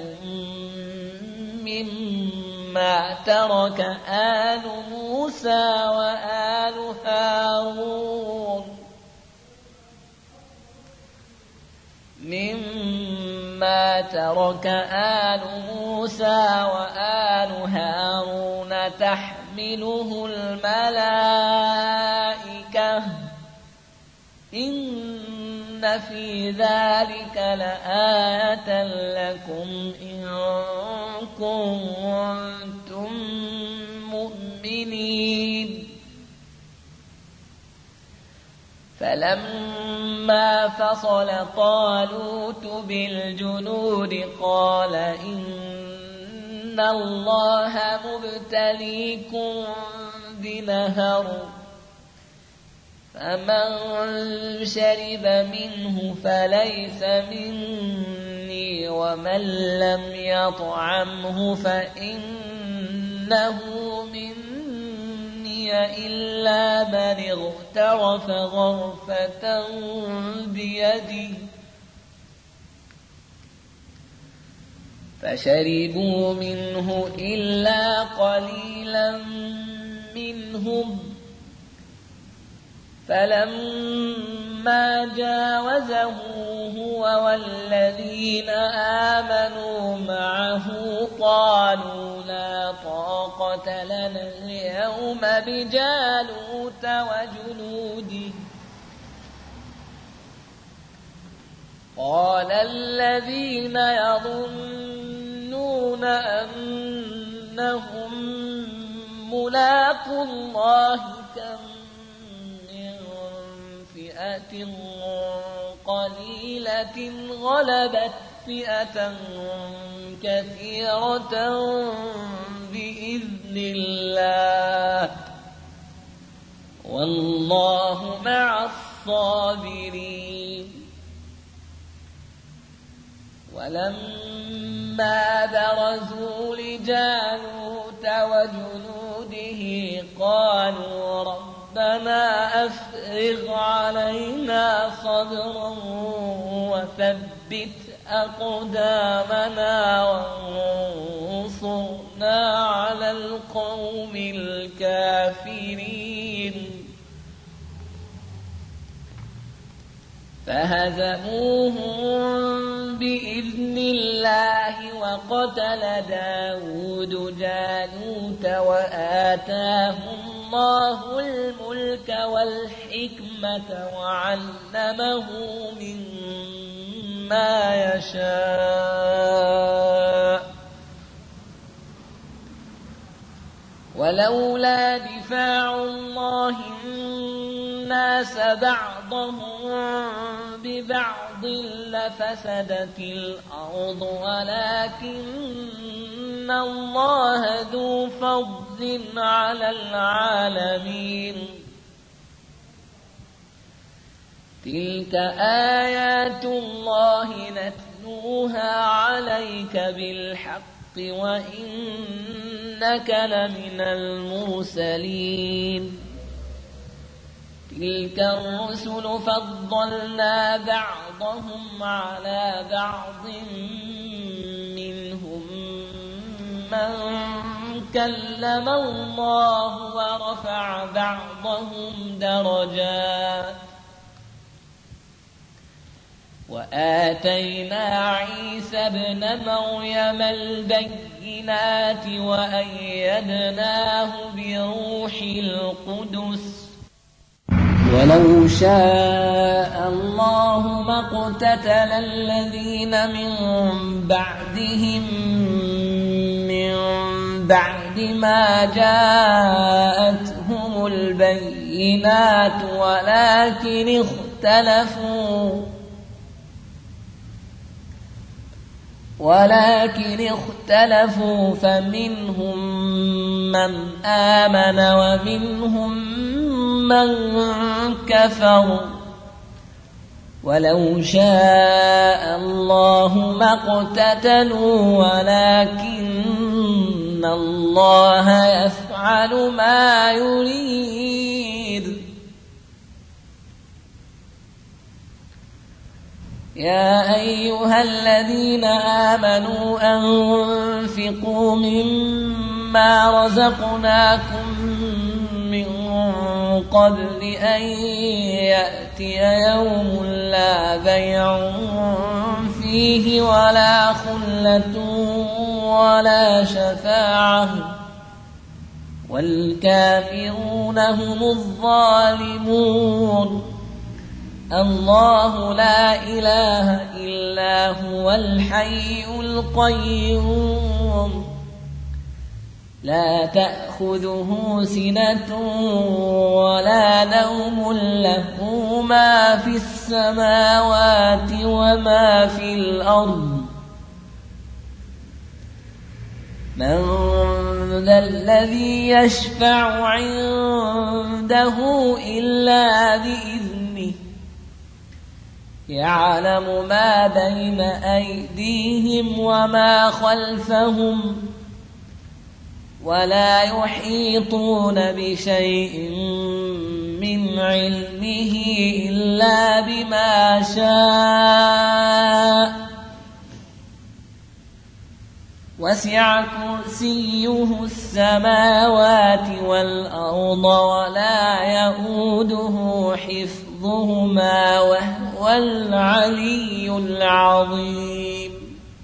مما ترك آل موسى وآل هارون مما ترك آل موسى وآل هارون تحمله الملائكة إن في ذلك لآية لكم إن كنتم مؤمنين. فلما فصل طالوت بالجنود قال إن الله مبتليكم بنهر فمن شرب منه فليس مني ومن لم يطعمه فإنه مني إلا من اغترف غرفة بيده فشربوا منه إلا قليلا منهم فلما جاوزه هو والذين آمنوا معه قالوا لا طاقة لنا اليوم بجالوت وجنوده قال الذين يظنون أنهم ملاقو الله كم فئة قليلة غلبت فئة كثيرة بإذن الله والله مع الصابرين. ولما برزوا لجالوت وجنوده قالوا ربنا أفرغ علينا صبرا وثبت أقدامنا وانصرنا على القوم الكافرين فهزموهم بإذن الله وقتل داود جالوت وآتاه الله الملك والحكمة وعلمه مما يشاء ولولا دفاع الله الناس بعضهم ببعض لفسدت الأرض ولكن الله ذو فضل على العالمين. تلك آيات الله نتلوها عليك بالحق وإنك لمن المرسلين. تلك الرسل فضلنا بعضهم على بعض منهم من كلم الله ورفع بعضهم درجات وآتينا عيسى ابن مريم البينات وأيدناه بروح القدس ولو شاء الله ما اقتتل الذين من بعدهم من بعد ما جاءتهم البينات ولكن اختلفوا ولكن اختلفوا فمنهم من آمن ومنهم من كفر ولو شاء الله ما اقتتلوا ولكن الله يفعل ما يريد يا أيها الذين آمنوا أنفقوا مما رزقناكم من قبل أن يأتي يوم لا بيع فيه ولا خلة ولا شفاعة والكافرون هم الظالمون الله لا إله إلا هو الحي القيوم لا تأخذه سنة ولا نوم له ما في السماوات وما في الأرض من ذا الذي يشفع عنده إلا بإذنه يعلم ما بين أيديهم وما خلفهم ولا يحيطون بشيء من علمه إلا بما شاء وسع كرسيه السماوات والأرض ولا يئوده حفظهما وهو العلي العظيم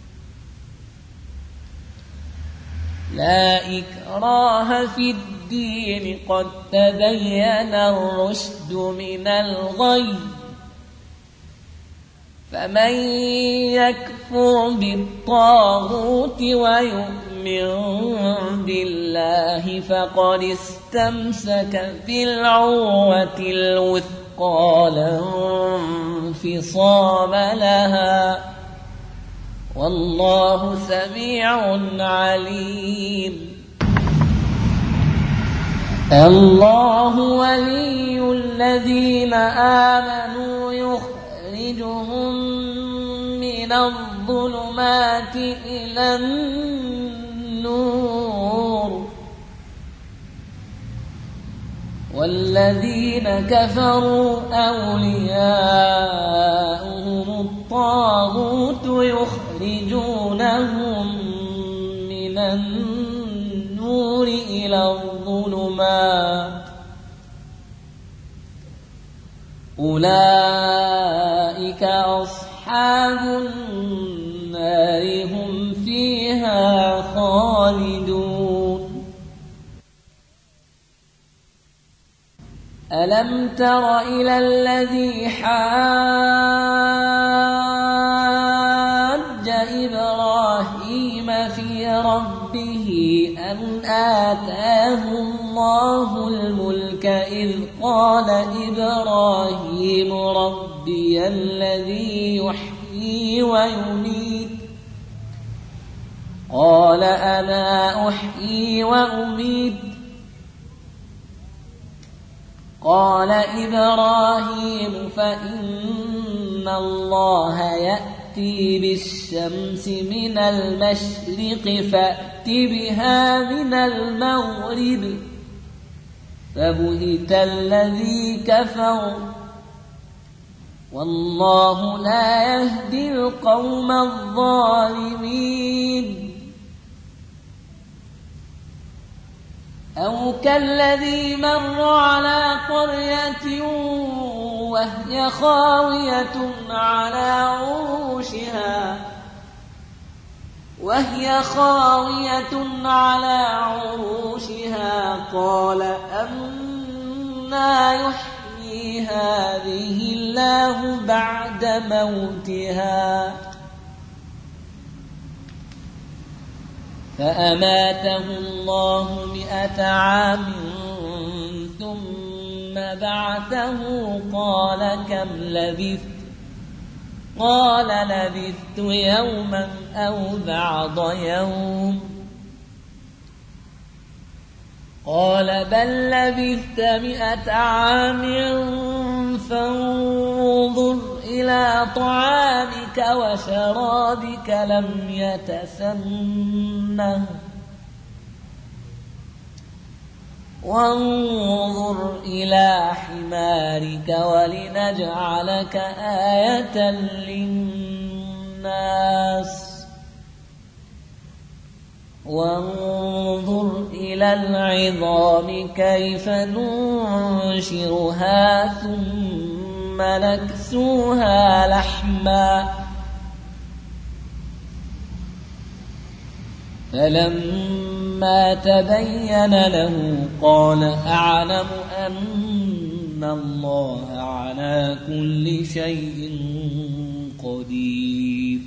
لا إكراه في الدين قد تبين الرشد من الغي فمن يكفر بالطاغوت ويؤمن بالله فقد استمسك بالعروة الوثقى لا انفصام لها والله سميع عليم الله ولي الذين آمنوا يخرجهم من الظلمات إلى النور والذين كفروا أولياؤهم الطاغوت يخرجونهم من النور إلى الظلمات أولئك أصحاب النار هم فيها خالدون ألم تر إلى الذي حاج إبراهيم في ربه أن آتاه الله الملك إذ قال إبراهيم ربي الذي يحيي ويميت قال أنا أحيي وأميت قال إبراهيم فإن الله يأتي بالشمس من المشرق فأت بها من المغرب فبهت الذي كفر والله لا يهدي القوم الظالمين أو كالذي مر على قرية وهي خاوية على عروشها وهي خاوية على عروشها قال أنى يحيي هذه الله بعد موتها فأماته الله مئة عام ثم بعثه قال كم لبثت قال لبثت يوما أو بعض يوم قال بل لبثت مئة عام فانظر إلى طعامك وشرابك لم يتسنه وانظر إلى حمارك ولنجعلك آية للناس وانظر إلى العظام كيف ننشرها ثم نكسوها لحما فلما تبين له قال أعلم أن الله على كل شيء قدير.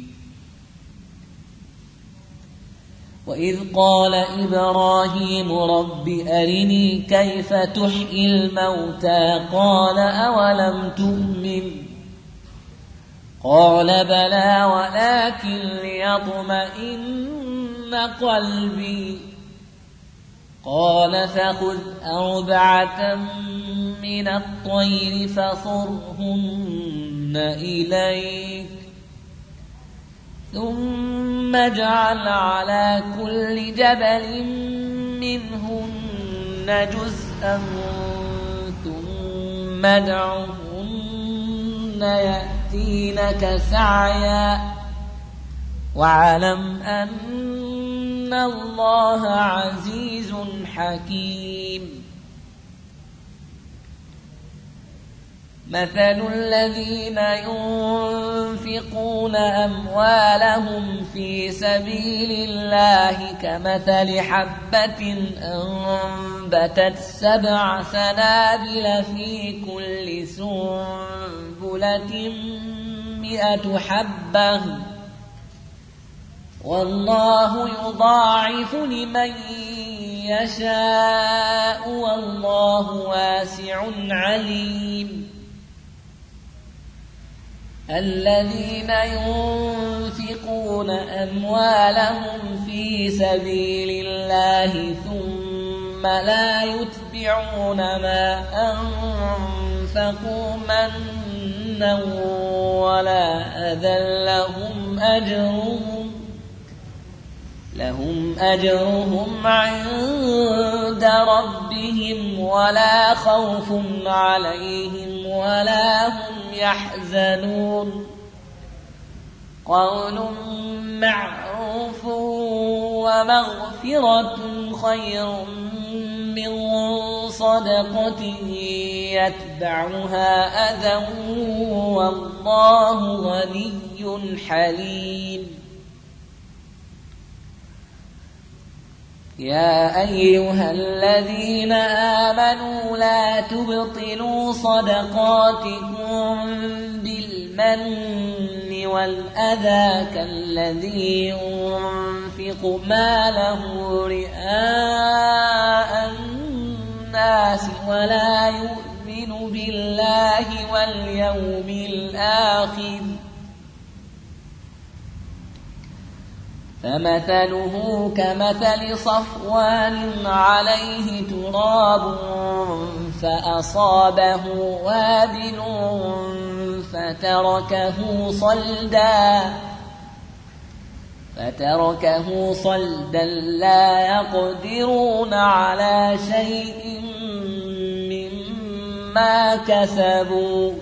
وإذ قال إبراهيم رب أرني كيف تحيي الموتى قال أولم تؤمن قال بلى ولكن ليطمئن قلبي قال فخذ أربعة من الطير فصرهن إليك ثم اجعل على كل جبل منهن جزءا ثم ادعهن يأتينك سعيا واعلم أن الله عزيز حكيم. مثل الذين ينفقون أموالهم في سبيل الله كمثل حبة أنبتت سبع سنابل في كل سنبلة مئة حبة والله يضاعف لمن يشاء والله واسع عليم. الذين ينفقون أموالهم في سبيل الله ثم لا يتبعون ما أنفقوا منا ولا أذى لهم أجرهم لهم أجرهم عند ربهم ولا خوف عليهم ولا هم يحزنون. قول معروف ومغفرة خير من صدقة يتبعها أذى والله غني حليم. يا أيها الذين آمنوا لا تبطلوا صدقاتكم بالمن والأذى كالذي ينفق ماله رئاء الناس ولا يؤمن بالله واليوم الآخر فمثله كمثل صفوان عليه تراب فأصابه وابل فتركه صلدا فتركه صلدا لا يقدرون على شيء مما كسبوا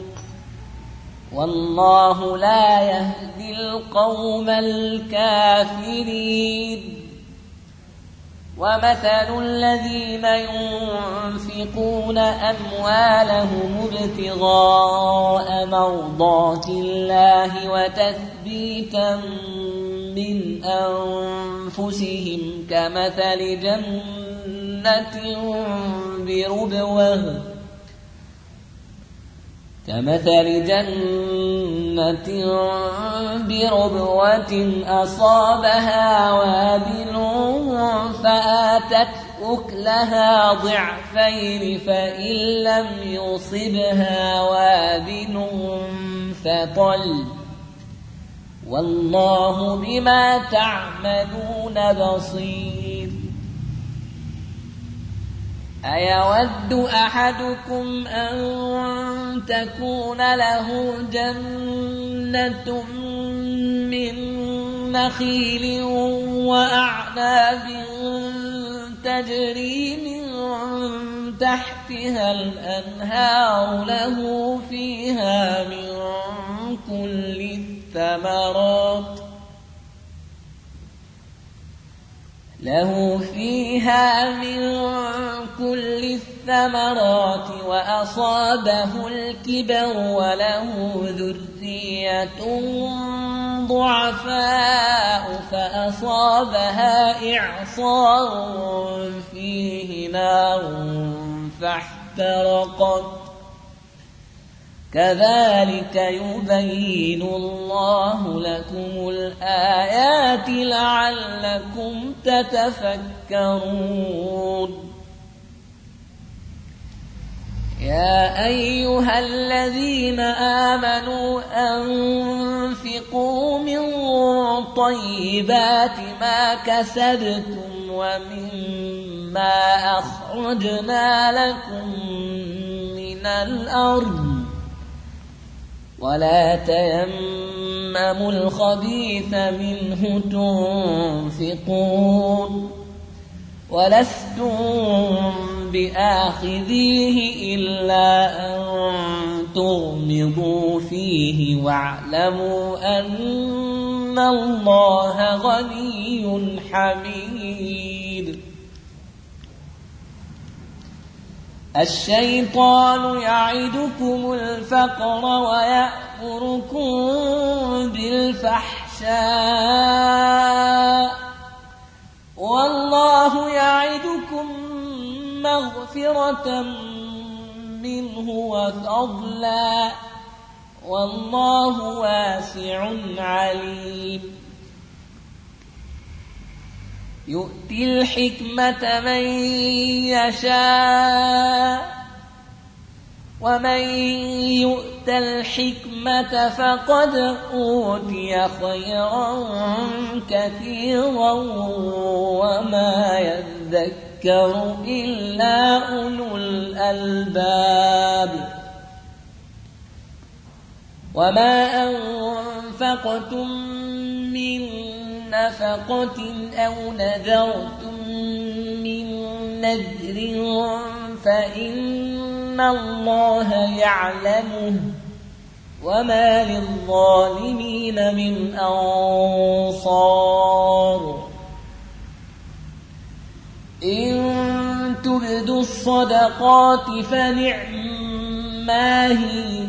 والله لا يهدي القوم الكافرين. ومثل الذين ينفقون أموالهم ابتغاء مرضات الله وتثبيتا من أنفسهم كمثل جنة بربوة كمثل جنة بربوة أصابها وابل فآتت أكلها ضعفين فإن لم يصبها وابل فطل والله بما تعملون بصير. أيود أحدكم أن تكون له جنة من نخيل وأعناب تجري من تحتها الأنهار له فيها من كل الثمرات له فيها من كل الثمرات وأصابه الكبر وله ذرية ضعفاء فأصابها إعصار فيه نار فاحترقت كذلك يبين الله لكم الآيات لعلكم تتفكرون. يا أيها الذين آمنوا أنفقوا من طيبات ما كسبتم ومما أخرجنا لكم من الأرض ولا تيمموا الخبيث منه تنفقون ولستم بآخذيه إلا أن تغمضوا فيه واعلموا أن الله غني حميد. الشيطان يعدكم الفقر ويأمركم بالفحشاء والله يعدكم مغفرة منه وفضلا والله واسع عليم. يؤتي الحكمة من يشاء ومن يؤت الحكمة فقد أوتي خيرا كثيرا وما يذكر إلا أولو الألباب. وما أنفقتم من نفقة أو نذرتم من نذر فإن الله يعلمه وما للظالمين من أنصار. إن تبدوا الصدقات فنعما هي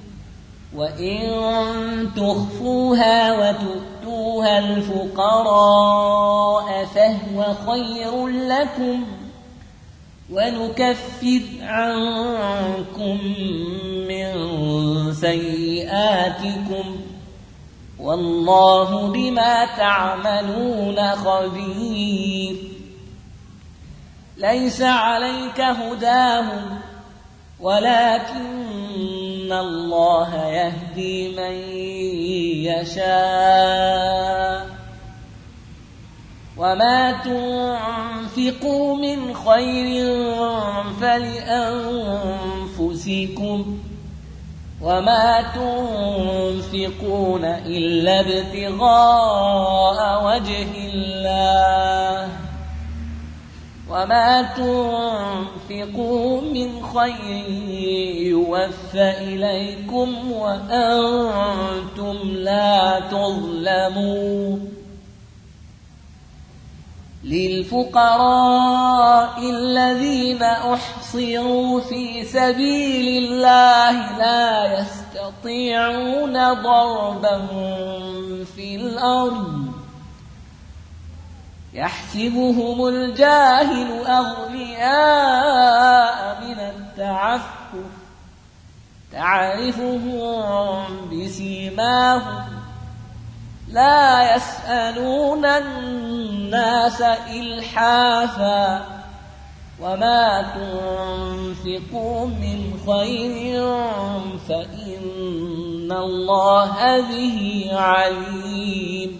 وإن تخفوها وتؤتوها الفقراء فهو خير لكم ونكفر عنكم من سيئاتكم والله بما تعملون خبير. ليس عليك هداهم ولكن الله يهدي من يشاء وما تنفقوا من خير فلأنفسكم وما تنفقون إلا ابتغاء وجه الله وما تنفقوا من خير يوفى إليكم وأنتم لا تظلمون. للفقراء الذين أحصروا في سبيل الله لا يستطيعون ضربا في الأرض يحسبهم الجاهل أغنياء من التعفف تعرفهم بسيماهم لا يسألون الناس إلحافا وما تنفقوا من خير فإن الله به عليم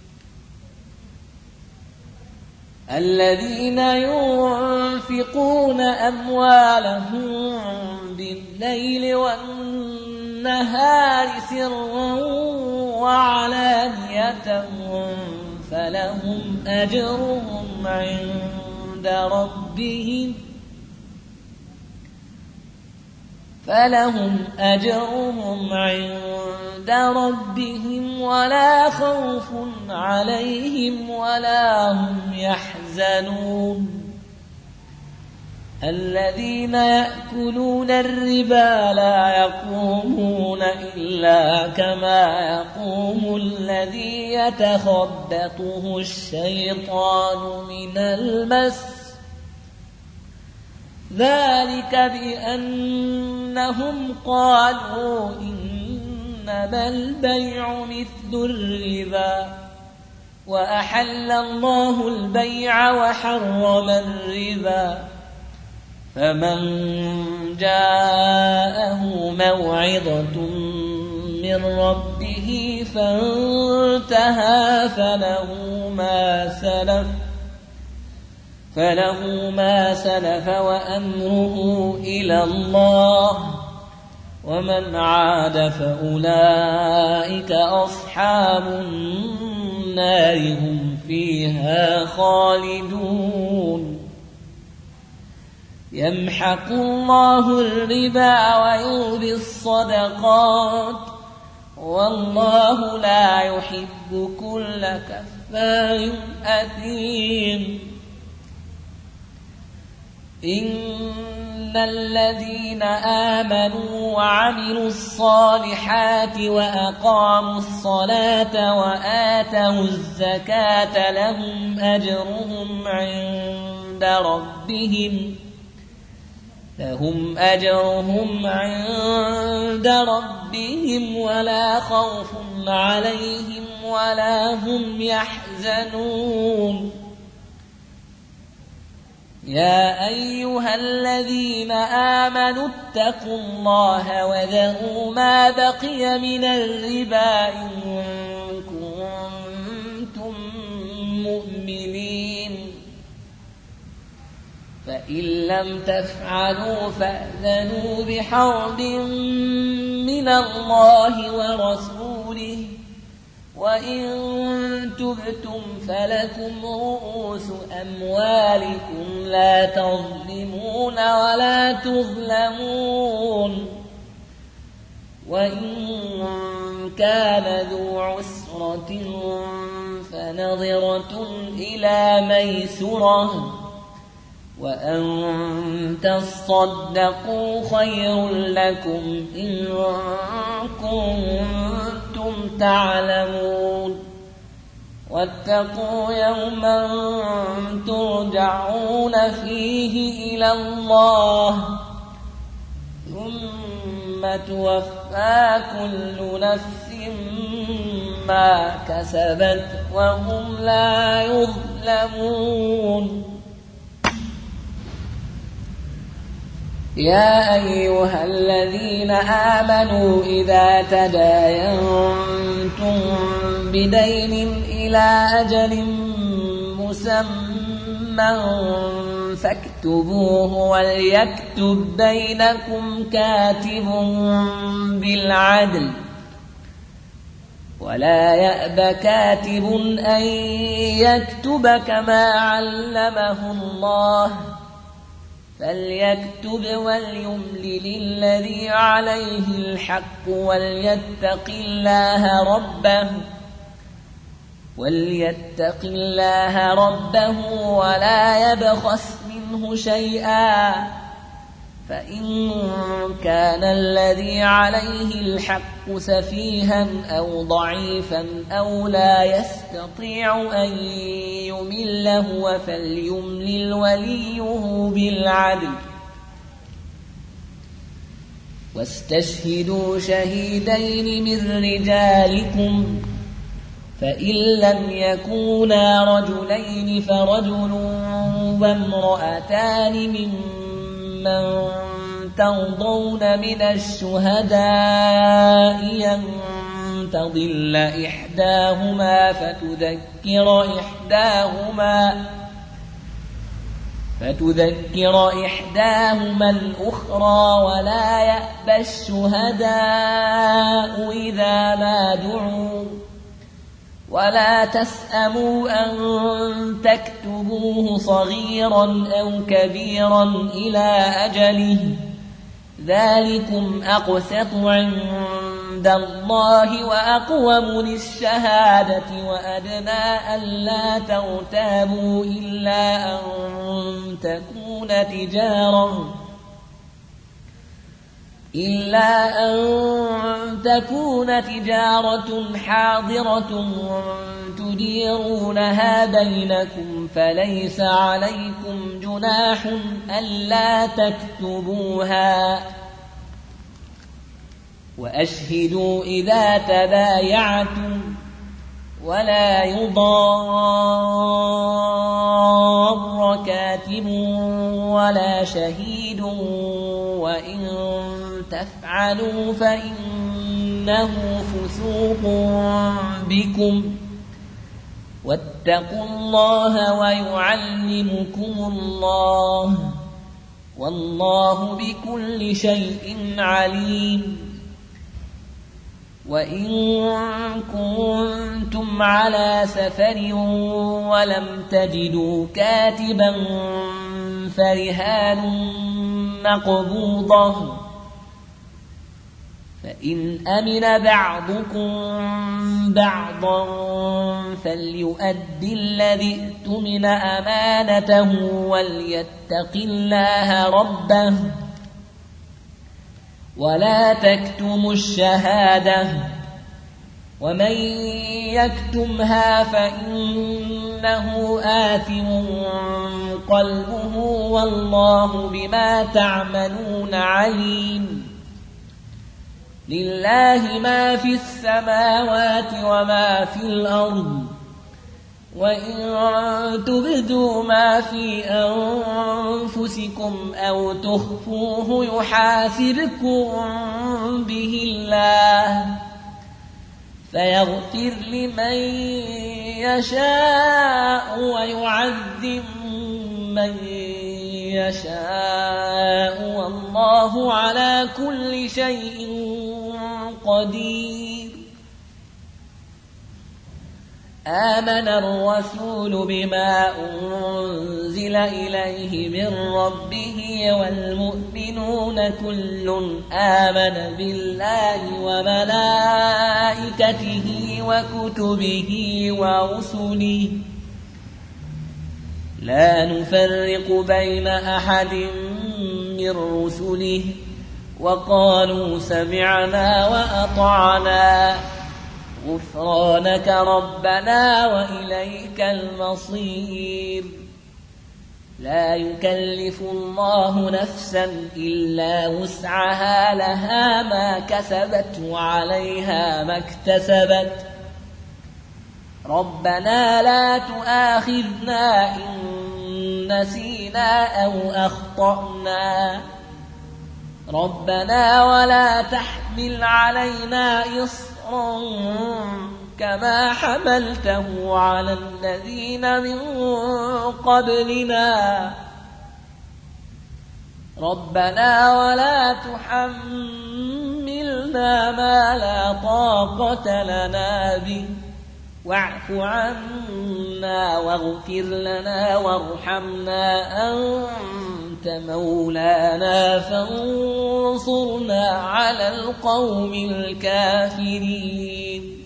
الذين ينفقون أموالهم بالليل والنهار سرا وعلانية فلهم أجرهم عند ربهم فلهم أجرهم عند ربهم ولا خوف عليهم ولا هم يحزنون الذين يأكلون الربا لا يقومون إلا كما يقوم الذي يتخبطه الشيطان من المس ذلك بأنهم قالوا إنما البيع مثل الربا وأحل الله البيع وحرم الربا فمن جاءه موعظة من ربه فانتهى فله ما سلف فله ما سلف وأمره إلى الله ومن عاد فأولئك أصحاب النار هم فيها خالدون يمحق الله الربا ويربي الصدقات والله لا يحب كل كفار أثيم إن الذين آمنوا وعملوا الصالحات وأقاموا الصلاة وآتوا الزكاة لهم أجرهم عند ربهم لهم أجرهم عند ربهم ولا خوف عليهم ولا هم يحزنون يا أيها الذين آمنوا اتقوا الله وذروا ما بقي من الربا إن كنتم مؤمنين فإن لم تفعلوا فأذنوا بحرب من الله ورسوله وإن تبتم فلكم رؤوس أموالكم لا تظلمون ولا تظلمون وإن كان ذو عسرة فنظرة إلى ميسرة وأن تصدقوا خير لكم إن كنتم تعلمون واتقوا يوما ترجعون فيه إلى الله ثم توفى كل نفس ما كسبت وهم لا يظلمون يا أيها الذين آمنوا إذا تداينتم بدين إلى أجل مسمى فاكتبوه وليكتب بينكم كاتب بالعدل ولا يأب كاتب أن يكتب كما علمه الله فليكتب وليملل الذي عليه الحق وليتق الله ربه وليتق الله ربه ولا يبخس منه شيئا فإن كان الذي عليه الحق سفيها أو ضعيفا أو لا يستطيع أن يمل هو فليملل وليه بالعدل واستشهدوا شهيدين من رجالكم فإن لم يكونا رجلين فرجل وامرأتان ممن ترضون من الشهداء أن تضل إحداهما فتذكر إحداهما فتذكر إحداهما الأخرى ولا يأبى الشهداء إذا ما دعوا ولا تسأموا أن تكتبوه صغيرا أو كبيرا إلى أجله ذلكم أقسط عند الله وأقوم للشهادة وأدنى ألا ترتابوا إلا أن تكون تجارة إلا أن تكون تجارة حاضرة تديرونها بينكم فليس عليكم جناح ألا تكتبوها وأشهدوا إذا تبايعتم ولا يضار كاتب ولا شهيد وإن تفعلوا فإنه فسوق بكم واتقوا الله ويعلمكم الله والله بكل شيء عليم وإن كنتم على سفر ولم تجدوا كاتبا فرهان مقبوضة فإن أمن بعضكم بعضا فليؤدي الذي اؤتمن أمانته وليتق الله ربه ولا تكتموا الشهادة ومن يكتمها فإنه آثم قلبه والله بما تعملون عليم لله ما في السماوات وما في الأرض وإن تبدوا ما في أنفسكم أو تخفوه يحاسبكم به الله فيغفر لمن يشاء ويعذب من يشاء والله على كل شيء قدير آمن الرسول بما أنزل إليه من ربه والمؤمنون كل آمن بالله وملائكته وكتبه ورسله لا نفرق بين أحد من رسله وقالوا سمعنا وأطعنا غفرانك ربنا وإليك المصير لا يكلف الله نفسا إلا وسعها لها ما كسبت وعليها ما اكتسبت ربنا لا تؤاخذنا إن نسينا أو أخطأنا ربنا ولا تحمل علينا إصرا كما حملته على الذين من قبلنا ربنا ولا تحملنا ما لا طاقة لنا به واعف عنا واغفر لنا وارحمنا أنت مولانا فانصرنا على القوم الكافرين